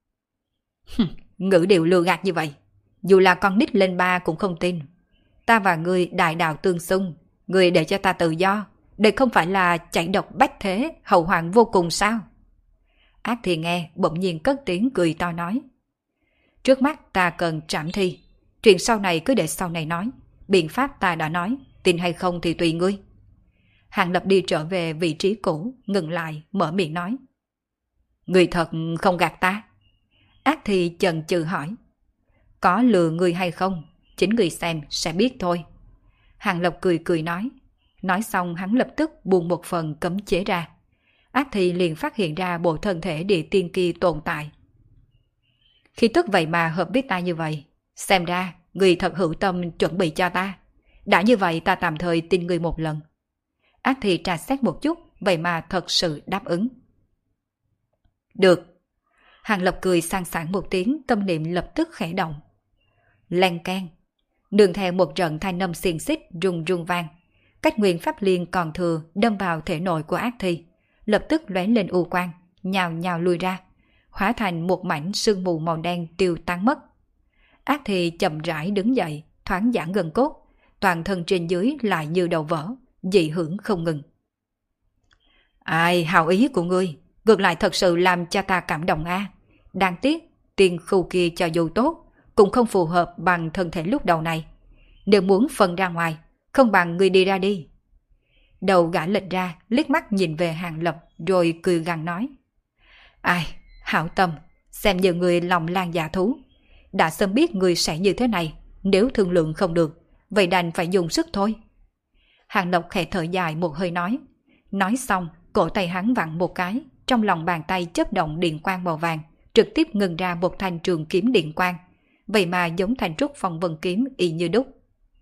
Ngữ điệu lừa gạt như vậy, dù là con nít lên ba cũng không tin. Ta và ngươi đại đạo tương xung, ngươi để cho ta tự do, đây không phải là chạy độc bách thế, hậu hoạn vô cùng sao? Ác thi nghe bỗng nhiên cất tiếng cười to nói. Trước mắt ta cần trảm thi, chuyện sau này cứ để sau này nói, biện pháp ta đã nói, tin hay không thì tùy ngươi. Hàng Lập đi trở về vị trí cũ, ngừng lại, mở miệng nói. Ngươi thật không gạt ta? Ác thi chần chừ hỏi. Có lừa ngươi hay không, chính ngươi xem sẽ biết thôi. Hàng Lập cười cười nói. Nói xong hắn lập tức buông một phần cấm chế ra. Ác thi liền phát hiện ra bộ thân thể địa tiên kia tồn tại. Khi tức vậy mà hợp biết ta như vậy, xem ra ngươi thật hữu tâm chuẩn bị cho ta. Đã như vậy ta tạm thời tin ngươi một lần. Ác thi tra xét một chút, vậy mà thật sự đáp ứng. Được. Hàng Lập cười sang sảng một tiếng, tâm niệm lập tức khẽ động. Leng keng. Đường theo một trận thanh âm xiềng xích rung rung vang. Cách nguyên pháp liên còn thừa đâm vào thể nội của ác thi, lập tức lóe lên u quang, nhào nhào lùi ra, hóa thành một mảnh sương mù màu đen tiêu tan mất. Ác thi chậm rãi đứng dậy, thoáng giãn gần cốt, toàn thân trên dưới lại như đầu vỡ, dị hưởng không ngừng. Ai, hào ý của ngươi, ngược lại thật sự làm cho ta cảm động a. Đáng tiếc, tiền khu kia cho dù tốt, cũng không phù hợp bằng thân thể lúc đầu này. Nếu muốn phân ra ngoài, không bằng ngươi đi ra đi. Đầu gã lệch ra, liếc mắt nhìn về Hàng Lập, rồi cười gằn nói. Ai, hảo tâm, xem như người lòng lan dạ thú. Đã sớm biết người sẽ như thế này, nếu thương lượng không được, vậy đành phải dùng sức thôi. Hàng Lập khẽ thở dài một hơi nói. Nói xong, cổ tay hắn vặn một cái, trong lòng bàn tay chớp động điện quang màu vàng, trực tiếp ngừng ra một thanh trường kiếm điện quang. Vậy mà giống thanh trúc phong vân kiếm y như đúc.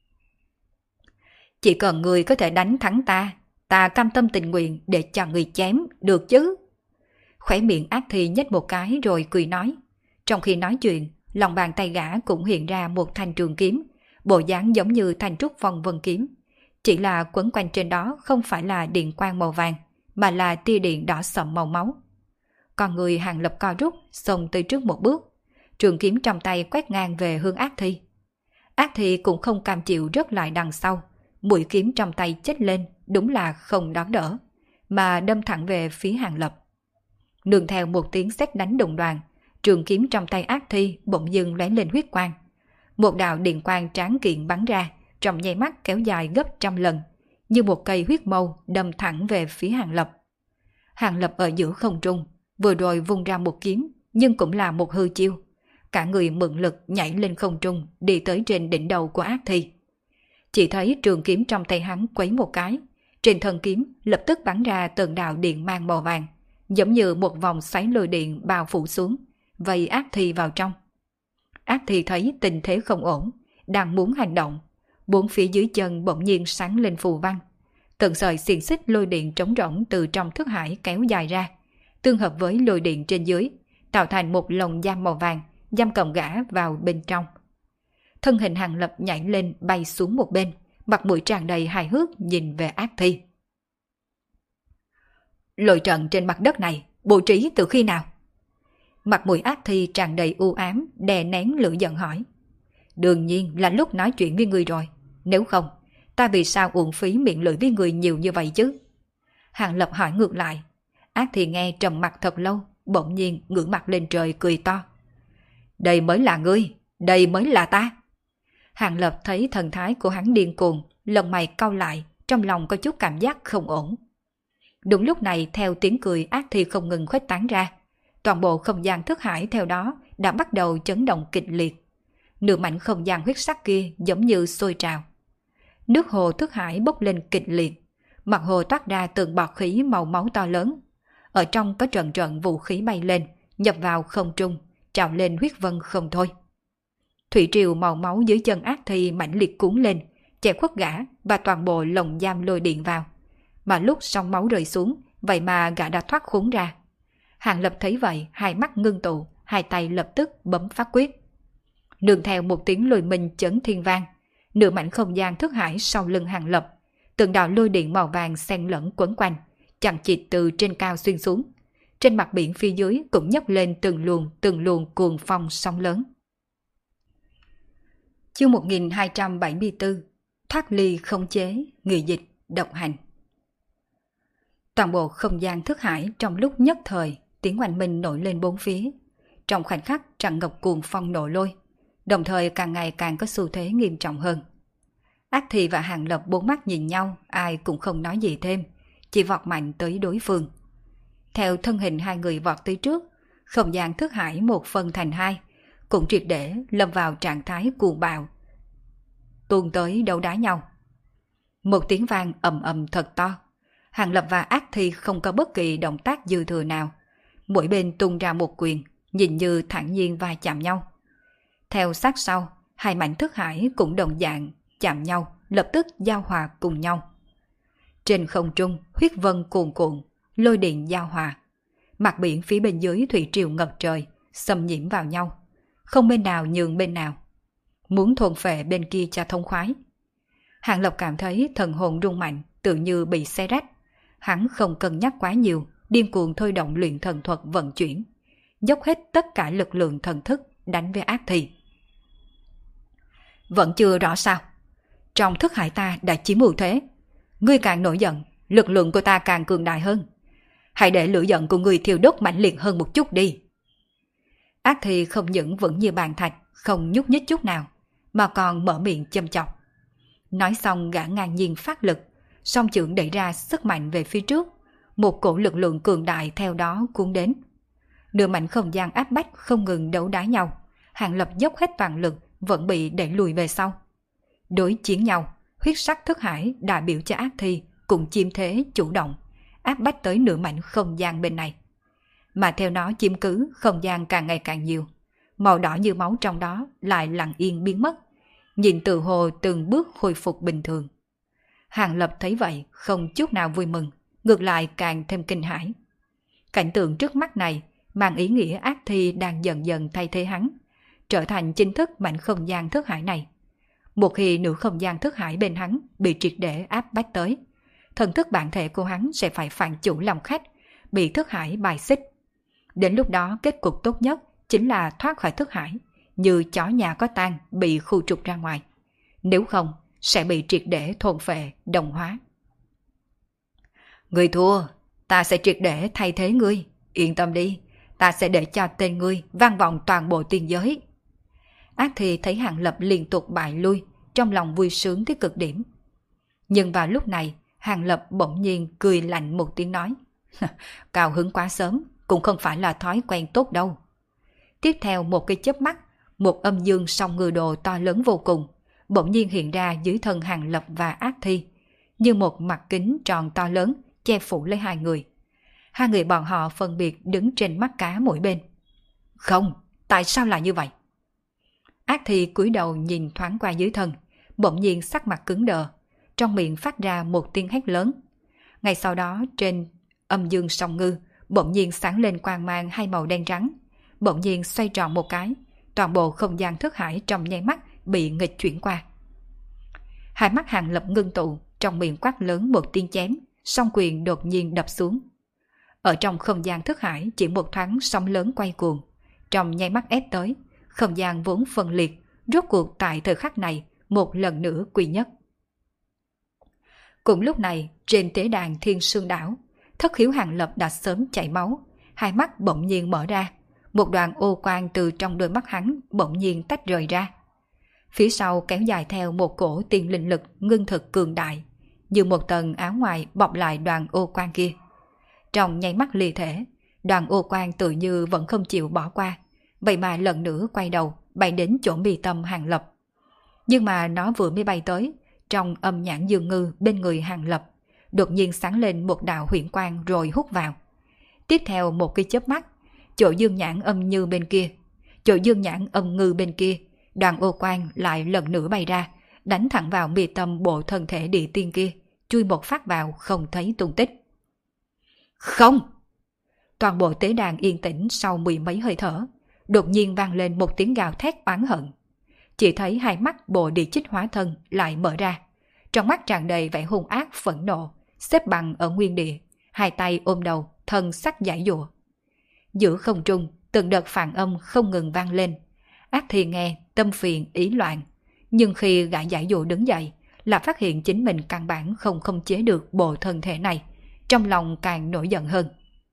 Chỉ cần người có thể đánh thắng ta, ta cam tâm tình nguyện để cho người chém, được chứ? Khỏe miệng ác thi nhếch một cái rồi cười nói. Trong khi nói chuyện, lòng bàn tay gã cũng hiện ra một thanh trường kiếm, bộ dáng giống như thanh trúc phong vân kiếm. Chỉ là quấn quanh trên đó không phải là điện quang màu vàng, mà là tia điện đỏ sậm màu máu. Con người Hàng Lập co rút, xông tới trước một bước. Trường kiếm trong tay quét ngang về hướng ác thi. Ác thi cũng không cam chịu rớt lại đằng sau. Mũi kiếm trong tay chết lên, đúng là không đón đỡ, mà đâm thẳng về phía Hàng Lập. Nương theo một tiếng sét đánh đụng đoàn, trường kiếm trong tay ác thi bỗng dưng lóe lên huyết quang. Một đạo điện quang tráng kiện bắn ra, trong nháy mắt kéo dài gấp trăm lần, như một cây huyết mâu đâm thẳng về phía Hàng Lập. Hàng Lập ở giữa không trung, vừa rồi vung ra một kiếm, nhưng cũng là một hư chiêu. Cả người mượn lực nhảy lên không trung, đi tới trên đỉnh đầu của ác thi. Chỉ thấy trường kiếm trong tay hắn quấy một cái, trên thân kiếm lập tức bắn ra từng đạo điện mang màu vàng, giống như một vòng xoáy lôi điện bao phủ xuống, vây ác thi vào trong. Ác thi thấy tình thế không ổn, đang muốn hành động, bốn phía dưới chân bỗng nhiên sáng lên phù văn. Từng sợi xiềng xích lôi điện trống rỗng từ trong thức hải kéo dài ra, tương hợp với lôi điện trên dưới, tạo thành một lồng giam màu vàng, giam cầm gã vào bên trong. Thân hình Hàng Lập nhảy lên bay xuống một bên, mặt mũi tràn đầy hài hước nhìn về ác thi. Lôi trận trên mặt đất này bố trí từ khi nào? Mặt mũi ác thi tràn đầy u ám, đè nén lửa giận hỏi. Đương nhiên là lúc nói chuyện với người rồi, nếu không, ta vì sao uổng phí miệng lưỡi với người nhiều như vậy chứ? Hàng Lập hỏi ngược lại. Ác thi nghe trầm mặt thật lâu, bỗng nhiên ngửa mặt lên trời cười to. Đây mới là ngươi, đây mới là ta. Hàng Lập thấy thần thái của hắn điên cuồng, lông mày cau lại, trong lòng có chút cảm giác không ổn. Đúng lúc này theo tiếng cười ác thi không ngừng khuếch tán ra, toàn bộ không gian thức hải theo đó đã bắt đầu chấn động kịch liệt. Nửa mảnh không gian huyết sắc kia giống như sôi trào. Nước hồ thức hải bốc lên kịch liệt, mặt hồ toát ra từng bọt khí màu máu to lớn. Ở trong có trận trận vũ khí bay lên, nhập vào không trung, trào lên huyết vân không thôi. Thủy triều màu máu dưới chân ác thi mãnh liệt cuốn lên, che khuất gã và toàn bộ lồng giam lôi điện vào. Mà lúc sóng máu rơi xuống, vậy mà gã đã thoát khốn ra. Hàng Lập thấy vậy, hai mắt ngưng tụ, hai tay lập tức bấm pháp quyết. Nương theo một tiếng lôi minh chấn thiên vang, nửa mảnh không gian thức hải sau lưng Hàng Lập, từng đạo lôi điện màu vàng xen lẫn quấn quanh, chằng chịt từ trên cao xuyên xuống. Trên mặt biển phía dưới cũng nhấc lên từng luồng từng luồng cuồng phong sóng lớn. Chương một nghìn hai trăm bảy mươi tư, thoát ly khống chế, người dịch, độc hành. Toàn bộ không gian thức hải trong lúc nhất thời, tiếng oanh minh nổi lên bốn phía. Trong khoảnh khắc tràn ngập cuồng phong nổ lôi, đồng thời càng ngày càng có xu thế nghiêm trọng hơn. Ác Thi và Hàng Lập bốn mắt nhìn nhau, ai cũng không nói gì thêm, chỉ vọt mạnh tới đối phương. Theo thân hình hai người vọt tới trước, không gian thức hải một phân thành hai, cũng triệt để lâm vào trạng thái cuồng bạo, tuôn tới đấu đá nhau. Một tiếng vang ầm ầm thật to. Hàng Lập và Ác Thi không có bất kỳ động tác dư thừa nào, mỗi bên tung ra một quyền, nhìn như thản nhiên va chạm nhau. Theo sát sau, hai mảnh thức hải cũng đồng dạng chạm nhau, lập tức giao hòa cùng nhau. Trên không trung, huyết vân cuồn cuộn, lôi điện giao hòa. Mặt biển phía bên dưới thủy triều ngập trời, xâm nhiễm vào nhau, không bên nào nhường bên nào. Muốn thôn phệ bên kia cho thông khoái. Hàng Lập cảm thấy thần hồn rung mạnh, tự như bị xé rách. Hắn không cân nhắc quá nhiều, điên cuồng thôi động luyện thần thuật vận chuyển, dốc hết tất cả lực lượng thần thức đánh với Ác Thi. Vẫn chưa rõ sao? Trong thức hải ta đã chiếm ưu thế. Ngươi càng nổi giận, lực lượng của ta càng cường đại hơn. Hãy để lửa giận của ngươi thiêu đốt mãnh liệt hơn một chút đi. Ác Thi không những vững như bàn thạch, không nhúc nhích chút nào, mà còn mở miệng châm chọc. Nói xong gã ngang nhiên phát lực, song chưởng đẩy ra sức mạnh về phía trước, một cổ lực lượng cường đại theo đó cuốn đến. Nửa mảnh không gian áp bách không ngừng đấu đá nhau, Hàng Lập dốc hết toàn lực vẫn bị đẩy lùi về sau. Đối chiến nhau, huyết sắc thức hải đại biểu cho Ác Thi cũng chiếm thế chủ động, áp bách tới nửa mảnh không gian bên này. Mà theo nó chiếm cứ, không gian càng ngày càng nhiều, màu đỏ như máu trong đó lại lặng yên biến mất, nhìn từ hồ từng bước khôi phục bình thường. Hàng Lập thấy vậy không chút nào vui mừng, ngược lại càng thêm kinh hãi. Cảnh tượng trước mắt này mang ý nghĩa Ác Thi đang dần dần thay thế hắn, trở thành chính thức mảnh không gian thức hải này. Một khi nửa không gian thức hải bên hắn bị triệt để áp bách tới, thần thức bản thể của hắn sẽ phải phản chủ lòng khách, bị thức hải bài xích. Đến lúc đó kết cục tốt nhất chính là thoát khỏi thức hải, như chó nhà có tang bị khu trục ra ngoài. Nếu không, sẽ bị triệt để thôn phệ, đồng hóa. Ngươi thua, ta sẽ triệt để thay thế ngươi. Yên tâm đi, ta sẽ để cho tên ngươi vang vọng toàn bộ tiên giới. Ác Thi thấy Hàng Lập liên tục bại lui, trong lòng vui sướng tới cực điểm. Nhưng vào lúc này, Hàng Lập bỗng nhiên cười lạnh một tiếng nói. Cao hứng quá sớm, cũng không phải là thói quen tốt đâu. Tiếp theo một cái chớp mắt, một âm dương song ngư đồ to lớn vô cùng, bỗng nhiên hiện ra dưới thân Hàng Lập và Ác Thi, như một mặt kính tròn to lớn che phủ lấy hai người. Hai người bọn họ phân biệt đứng trên mắt cá mỗi bên. Không, tại sao lại như vậy? Ác Thi cúi đầu nhìn thoáng qua dưới thân, bỗng nhiên sắc mặt cứng đờ, trong miệng phát ra một tiếng hét lớn. Ngay sau đó trên âm dương song ngư bỗng nhiên sáng lên quang mang hai màu đen trắng, bỗng nhiên xoay tròn một cái, toàn bộ không gian thức hải trong nháy mắt bị nghịch chuyển qua. Hai mắt Hàng Lập ngưng tụ, trong miệng quát lớn một tiếng chém, song quyền đột nhiên đập xuống. Ở trong không gian thức hải chỉ một thoáng sóng lớn quay cuồng, trong nháy mắt ép tới, không gian vốn phân liệt, rốt cuộc tại thời khắc này một lần nữa quy nhất. Cùng lúc này, trên tế đàn Thiên Sương Đảo, thất khiếu Hàng Lập đã sớm chảy máu, hai mắt bỗng nhiên mở ra, một đoàn ô quang từ trong đôi mắt hắn bỗng nhiên tách rời ra. Phía sau kéo dài theo một cổ tiên linh lực ngưng thực cường đại, như một tầng áo ngoài bọc lại đoàn ô quang kia. Trong nháy mắt ly thể, đoàn ô quang tự như vẫn không chịu bỏ qua, vậy mà lần nữa quay đầu bay đến chỗ mi tâm Hàng Lập. Nhưng mà nó vừa mới bay tới, trong âm nhãn dương ngư bên người Hàng Lập đột nhiên sáng lên một đạo huyễn quang rồi hút vào. Tiếp theo một cái chớp mắt, chỗ dương nhãn âm như bên kia, chỗ dương nhãn âm ngư bên kia, đoàn ô quang lại lần nữa bay ra, đánh thẳng vào mi tâm bộ thân thể địa tiên kia, chui một phát vào không thấy tung tích. Không! Toàn bộ tế đàn yên tĩnh sau mười mấy hơi thở, đột nhiên vang lên một tiếng gào thét oán hận. chỉ thấy hai mắt bộ địa chích hóa thân lại mở ra. Trong mắt tràn đầy vẻ hung ác phẫn nộ, xếp bằng ở nguyên địa, hai tay ôm đầu, thân sắc giải dụa. Giữa không trung, từng đợt phản âm không ngừng vang lên. Ác Thi nghe, tâm phiền ý loạn. Nhưng khi gã giải dụa đứng dậy, là phát hiện chính mình căn bản không khống chế được bộ thân thể này. Trong lòng càng nổi giận hơn.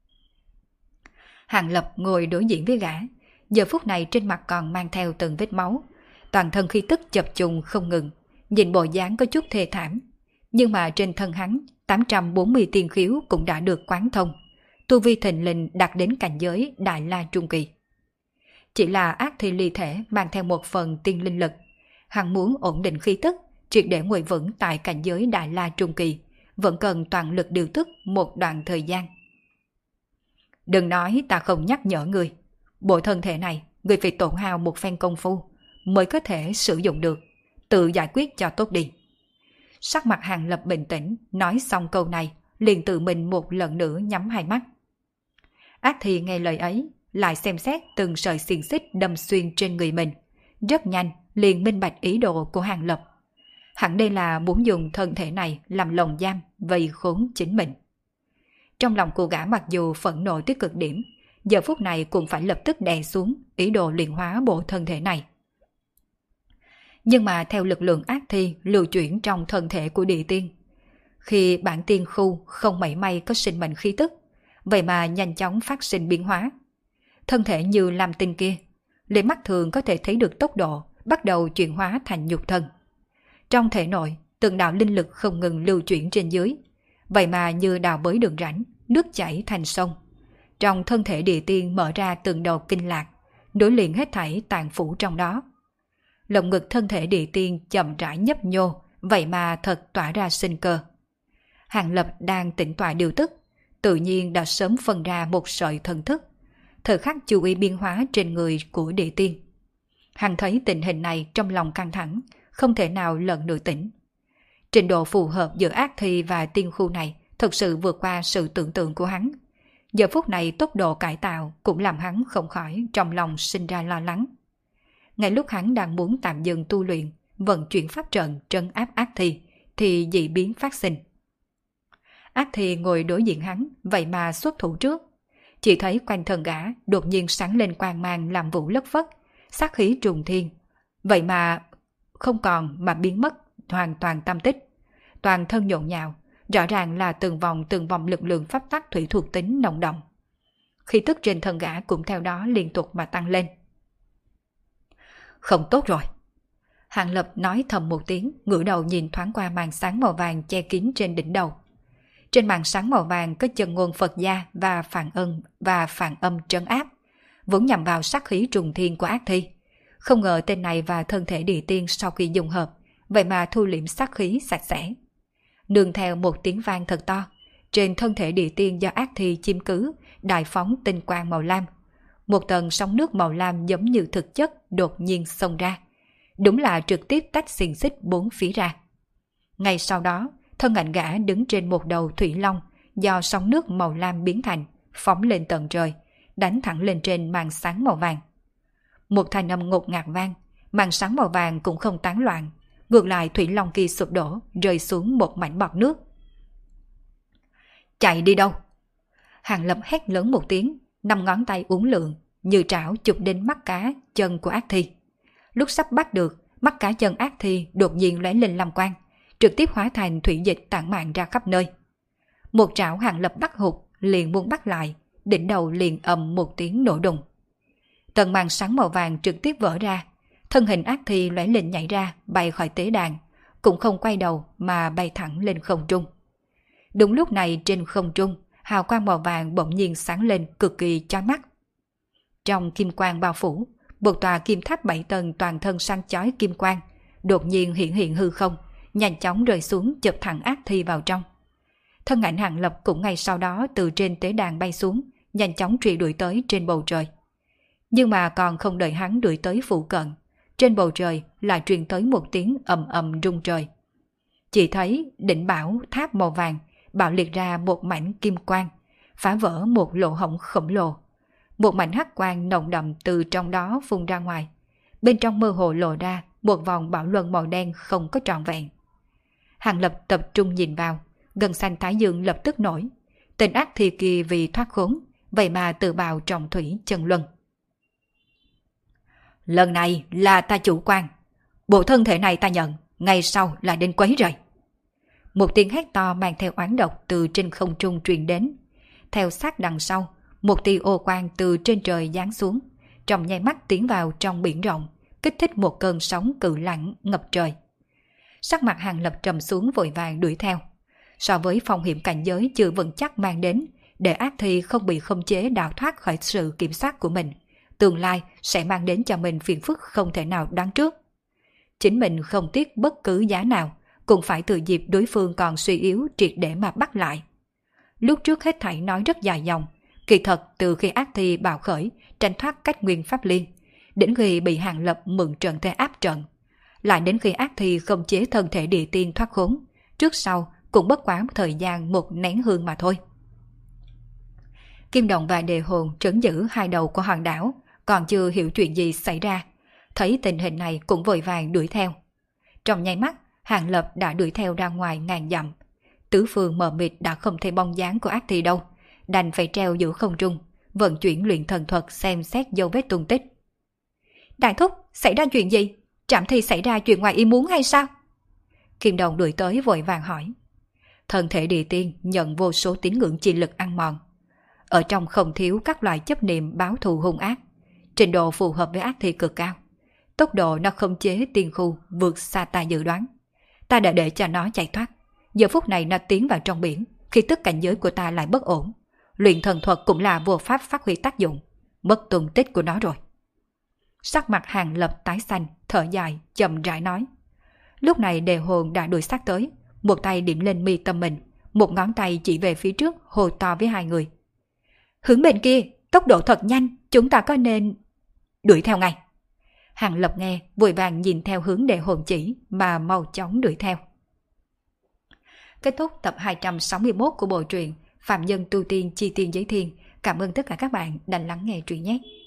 Hàng Lập ngồi đối diện với gã, giờ phút này trên mặt còn mang theo từng vết máu, toàn thân khí tức chập trùng không ngừng, nhìn bộ dáng có chút thê thảm. Nhưng mà trên thân hắn, tám trăm bốn mươi tiên khiếu cũng đã được quán thông, tu vi thịnh linh đạt đến cảnh giới Đại La Trung Kỳ. Chỉ là Ác Thi ly thể mang theo một phần tiên linh lực, hắn muốn ổn định khí tức, triệt để ngồi vững tại cảnh giới Đại La Trung Kỳ, vẫn cần toàn lực điều tức một đoạn thời gian. Đừng nói ta không nhắc nhở người, bộ thân thể này người phải tổn hao một phen công phu mới có thể sử dụng được, tự giải quyết cho tốt đi. Sắc mặt Hàng Lập bình tĩnh, nói xong câu này, liền tự mình một lần nữa nhắm hai mắt. Ác Thi nghe lời ấy, lại xem xét từng sợi xiềng xích đâm xuyên trên người mình, rất nhanh liền minh bạch ý đồ của Hàng Lập. Hẳn đây là muốn dùng thân thể này làm lồng giam vây khốn chính mình. Trong lòng cô gã mặc dù phẫn nộ tới cực điểm, giờ phút này cũng phải lập tức đè xuống ý đồ luyện hóa bộ thân thể này. Nhưng mà theo lực lượng Ác Thi lưu chuyển trong thân thể của địa tiên, khi bản tiên khu không mảy may có sinh mệnh khí tức, vậy mà nhanh chóng phát sinh biến hóa. Thân thể như làm tinh kia, lấy mắt thường có thể thấy được tốc độ bắt đầu chuyển hóa thành nhục thân. Trong thể nội, từng đạo linh lực không ngừng lưu chuyển trên dưới, vậy mà như đào bới đường rãnh, nước chảy thành sông. Trong thân thể địa tiên mở ra từng đầu kinh lạc, nối liền hết thảy tàn phủ trong đó. Lồng ngực thân thể địa tiên chậm rãi nhấp nhô, vậy mà thật tỏa ra sinh cơ. Hàng Lập đang tĩnh tọa điều tức, tự nhiên đã sớm phân ra một sợi thần thức, thời khắc chú ý biến hóa trên người của địa tiên. Hắn thấy tình hình này trong lòng căng thẳng, không thể nào lần nữa tỉnh. Trình độ phù hợp giữa Ác Thi và tiên khu này thực sự vượt qua sự tưởng tượng của hắn. Giờ phút này tốc độ cải tạo cũng làm hắn không khỏi trong lòng sinh ra lo lắng. Ngay lúc hắn đang muốn tạm dừng tu luyện, vận chuyển pháp trận trấn áp Ác Thi, thì dị biến phát sinh. Ác Thi ngồi đối diện hắn, vậy mà xuất thủ trước. Chỉ thấy quanh thân gã đột nhiên sáng lên quang mang làm vũ lất phất, sát khí trùng thiên. Vậy mà không còn mà biến mất hoàn toàn tâm tích. Toàn thân nhộn nhạo, rõ ràng là từng vòng từng vòng lực lượng pháp tắc thủy thuộc tính nồng đậm. Khí tức trên thân gã cũng theo đó liên tục mà tăng lên. Không tốt rồi. Hàng Lập nói thầm một tiếng, ngửa đầu nhìn thoáng qua màn sáng màu vàng che kín trên đỉnh đầu. Trên màn sáng màu vàng có chân ngôn Phật gia và phản ân và phản âm trấn áp, vốn nhằm vào sát khí trùng thiên của Ác Thi. Không ngờ tên này và thân thể địa tiên sau khi dùng hợp, vậy mà thu liễm sát khí sạch sẽ. Nương theo một tiếng vang thật to, trên thân thể địa tiên do Ác Thi chiếm cứ, đại phóng tinh quang màu lam. Một tầng sóng nước màu lam giống như thực chất đột nhiên xông ra. Đúng là trực tiếp tách xiềng xích bốn phía ra. Ngay sau đó, thân ảnh gã đứng trên một đầu thủy long do sóng nước màu lam biến thành, phóng lên tận trời, đánh thẳng lên trên màn sáng màu vàng. Một thanh âm ngột ngạt vang, màn sáng màu vàng cũng không tán loạn, ngược lại thủy long kia sụp đổ, rơi xuống một mảnh bọt nước. Chạy đi đâu? Hàng Lập hét lớn một tiếng, năm ngón tay uốn lượn, như trảo chụp đến mắt cá chân của Ác Thi. Lúc sắp bắt được, mắt cá chân Ác Thi đột nhiên lóe lên lam quang, trực tiếp hóa thành thủy dịch tản mạn ra khắp nơi. Một trảo Hàng Lập bắt hụt, liền muốn bắt lại, đỉnh đầu liền ầm một tiếng nổ đùng. Tầng màn sáng màu vàng trực tiếp vỡ ra, thân hình Ác Thi lóe lên nhảy ra, bay khỏi tế đàn, cũng không quay đầu mà bay thẳng lên không trung. Đúng lúc này trên không trung, hào quang màu vàng bỗng nhiên sáng lên cực kỳ chói mắt. Trong kim quang bao phủ, một tòa kim tháp bảy tầng toàn thân sáng chói kim quang, đột nhiên hiện hiện hư không, nhanh chóng rơi xuống chụp thẳng Ác Thi vào trong. Thân ảnh Hàng Lập cũng ngay sau đó từ trên tế đàn bay xuống, nhanh chóng truy đuổi tới trên bầu trời. Nhưng mà còn không đợi hắn đuổi tới phụ cận, trên bầu trời lại truyền tới một tiếng ầm ầm rung trời. Chỉ thấy đỉnh bảo tháp màu vàng bạo liệt ra một mảnh kim quang, phá vỡ một lỗ hổng khổng lồ. Một mảnh hắc quang nồng đậm từ trong đó phun ra ngoài, bên trong mơ hồ lộ ra một vòng bảo luân màu đen không có trọn vẹn. Hàng Lập tập trung nhìn vào, gần xanh thái dương lập tức nổi. Tên ác thi kia vì thoát khốn, vậy mà tự bào trọng thủy chân luân. Lần này là ta chủ quan. Bộ thân thể này ta nhận, ngày sau là đến quấy rầy. Một tiếng hét to mang theo oán độc từ trên không trung truyền đến. Theo sát đằng sau, một tia ô quang từ trên trời giáng xuống, trong nháy mắt tiến vào trong biển rộng, kích thích một cơn sóng cự lãng ngập trời. Sắc mặt Hàng Lập trầm xuống vội vàng đuổi theo. So với phong hiểm cảnh giới chưa vững chắc mang đến, để ác thi không bị khống chế đào thoát khỏi sự kiểm soát của mình, tương lai sẽ mang đến cho mình phiền phức không thể nào đoán trước. Chính mình không tiếc bất cứ giá nào, cũng phải từ dịp đối phương còn suy yếu triệt để mà bắt lại. Lúc trước hết thảy nói rất dài dòng, kỳ thật từ khi ác thi bạo khởi, tránh thoát cách nguyên pháp liên, đến khi bị Hàng Lập mượn trận thế áp trận, lại đến khi ác thi không chế thân thể địa tiên thoát khốn, trước sau cũng bất quá thời gian một nén hương mà thôi. Kim Đồng và Đề Hồn trấn giữ hai đầu của hòn đảo, còn chưa hiểu chuyện gì xảy ra, thấy tình hình này cũng vội vàng đuổi theo. Trong nháy mắt, Hàng Lập đã đuổi theo ra ngoài ngàn dặm. Tứ phương mờ mịt đã không thấy bóng dáng của ác thi đâu, đành phải treo giữa không trung, vận chuyển luyện thần thuật xem xét dấu vết tung tích. Đại thúc, xảy ra chuyện gì? Trạm thi xảy ra chuyện ngoài ý muốn hay sao? Kim Đồng đuổi tới vội vàng hỏi. Thân thể địa tiên nhận vô số tín ngưỡng chi lực ăn mòn. Ở trong không thiếu các loại chấp niệm báo thù hung ác, trình độ phù hợp với ác thi cực cao. Tốc độ nó khống chế tiên khu vượt xa ta dự đoán. Ta đã để cho nó chạy thoát. Giờ phút này nó tiến vào trong biển, khi tức cảnh giới của ta lại bất ổn. Luyện thần thuật cũng là vô pháp phát huy tác dụng, mất tung tích của nó rồi. Sắc mặt Hàng Lập tái xanh, thở dài, chậm rãi nói. Lúc này Đề Hồn đã đuổi sát tới, một tay điểm lên mi tâm mình, một ngón tay chỉ về phía trước, hồ to với hai người. Hướng bên kia, tốc độ thật nhanh, chúng ta có nên... Đuổi theo ngay. Hàng Lập nghe, vội vàng nhìn theo hướng Đề Hồn chỉ mà mau chóng đuổi theo. Kết thúc tập hai trăm sáu mươi mốt của bộ truyện Phạm Nhân Tu Tiên Chi Tiên Giới Thiên. Cảm ơn tất cả các bạn đã lắng nghe truyện nhé.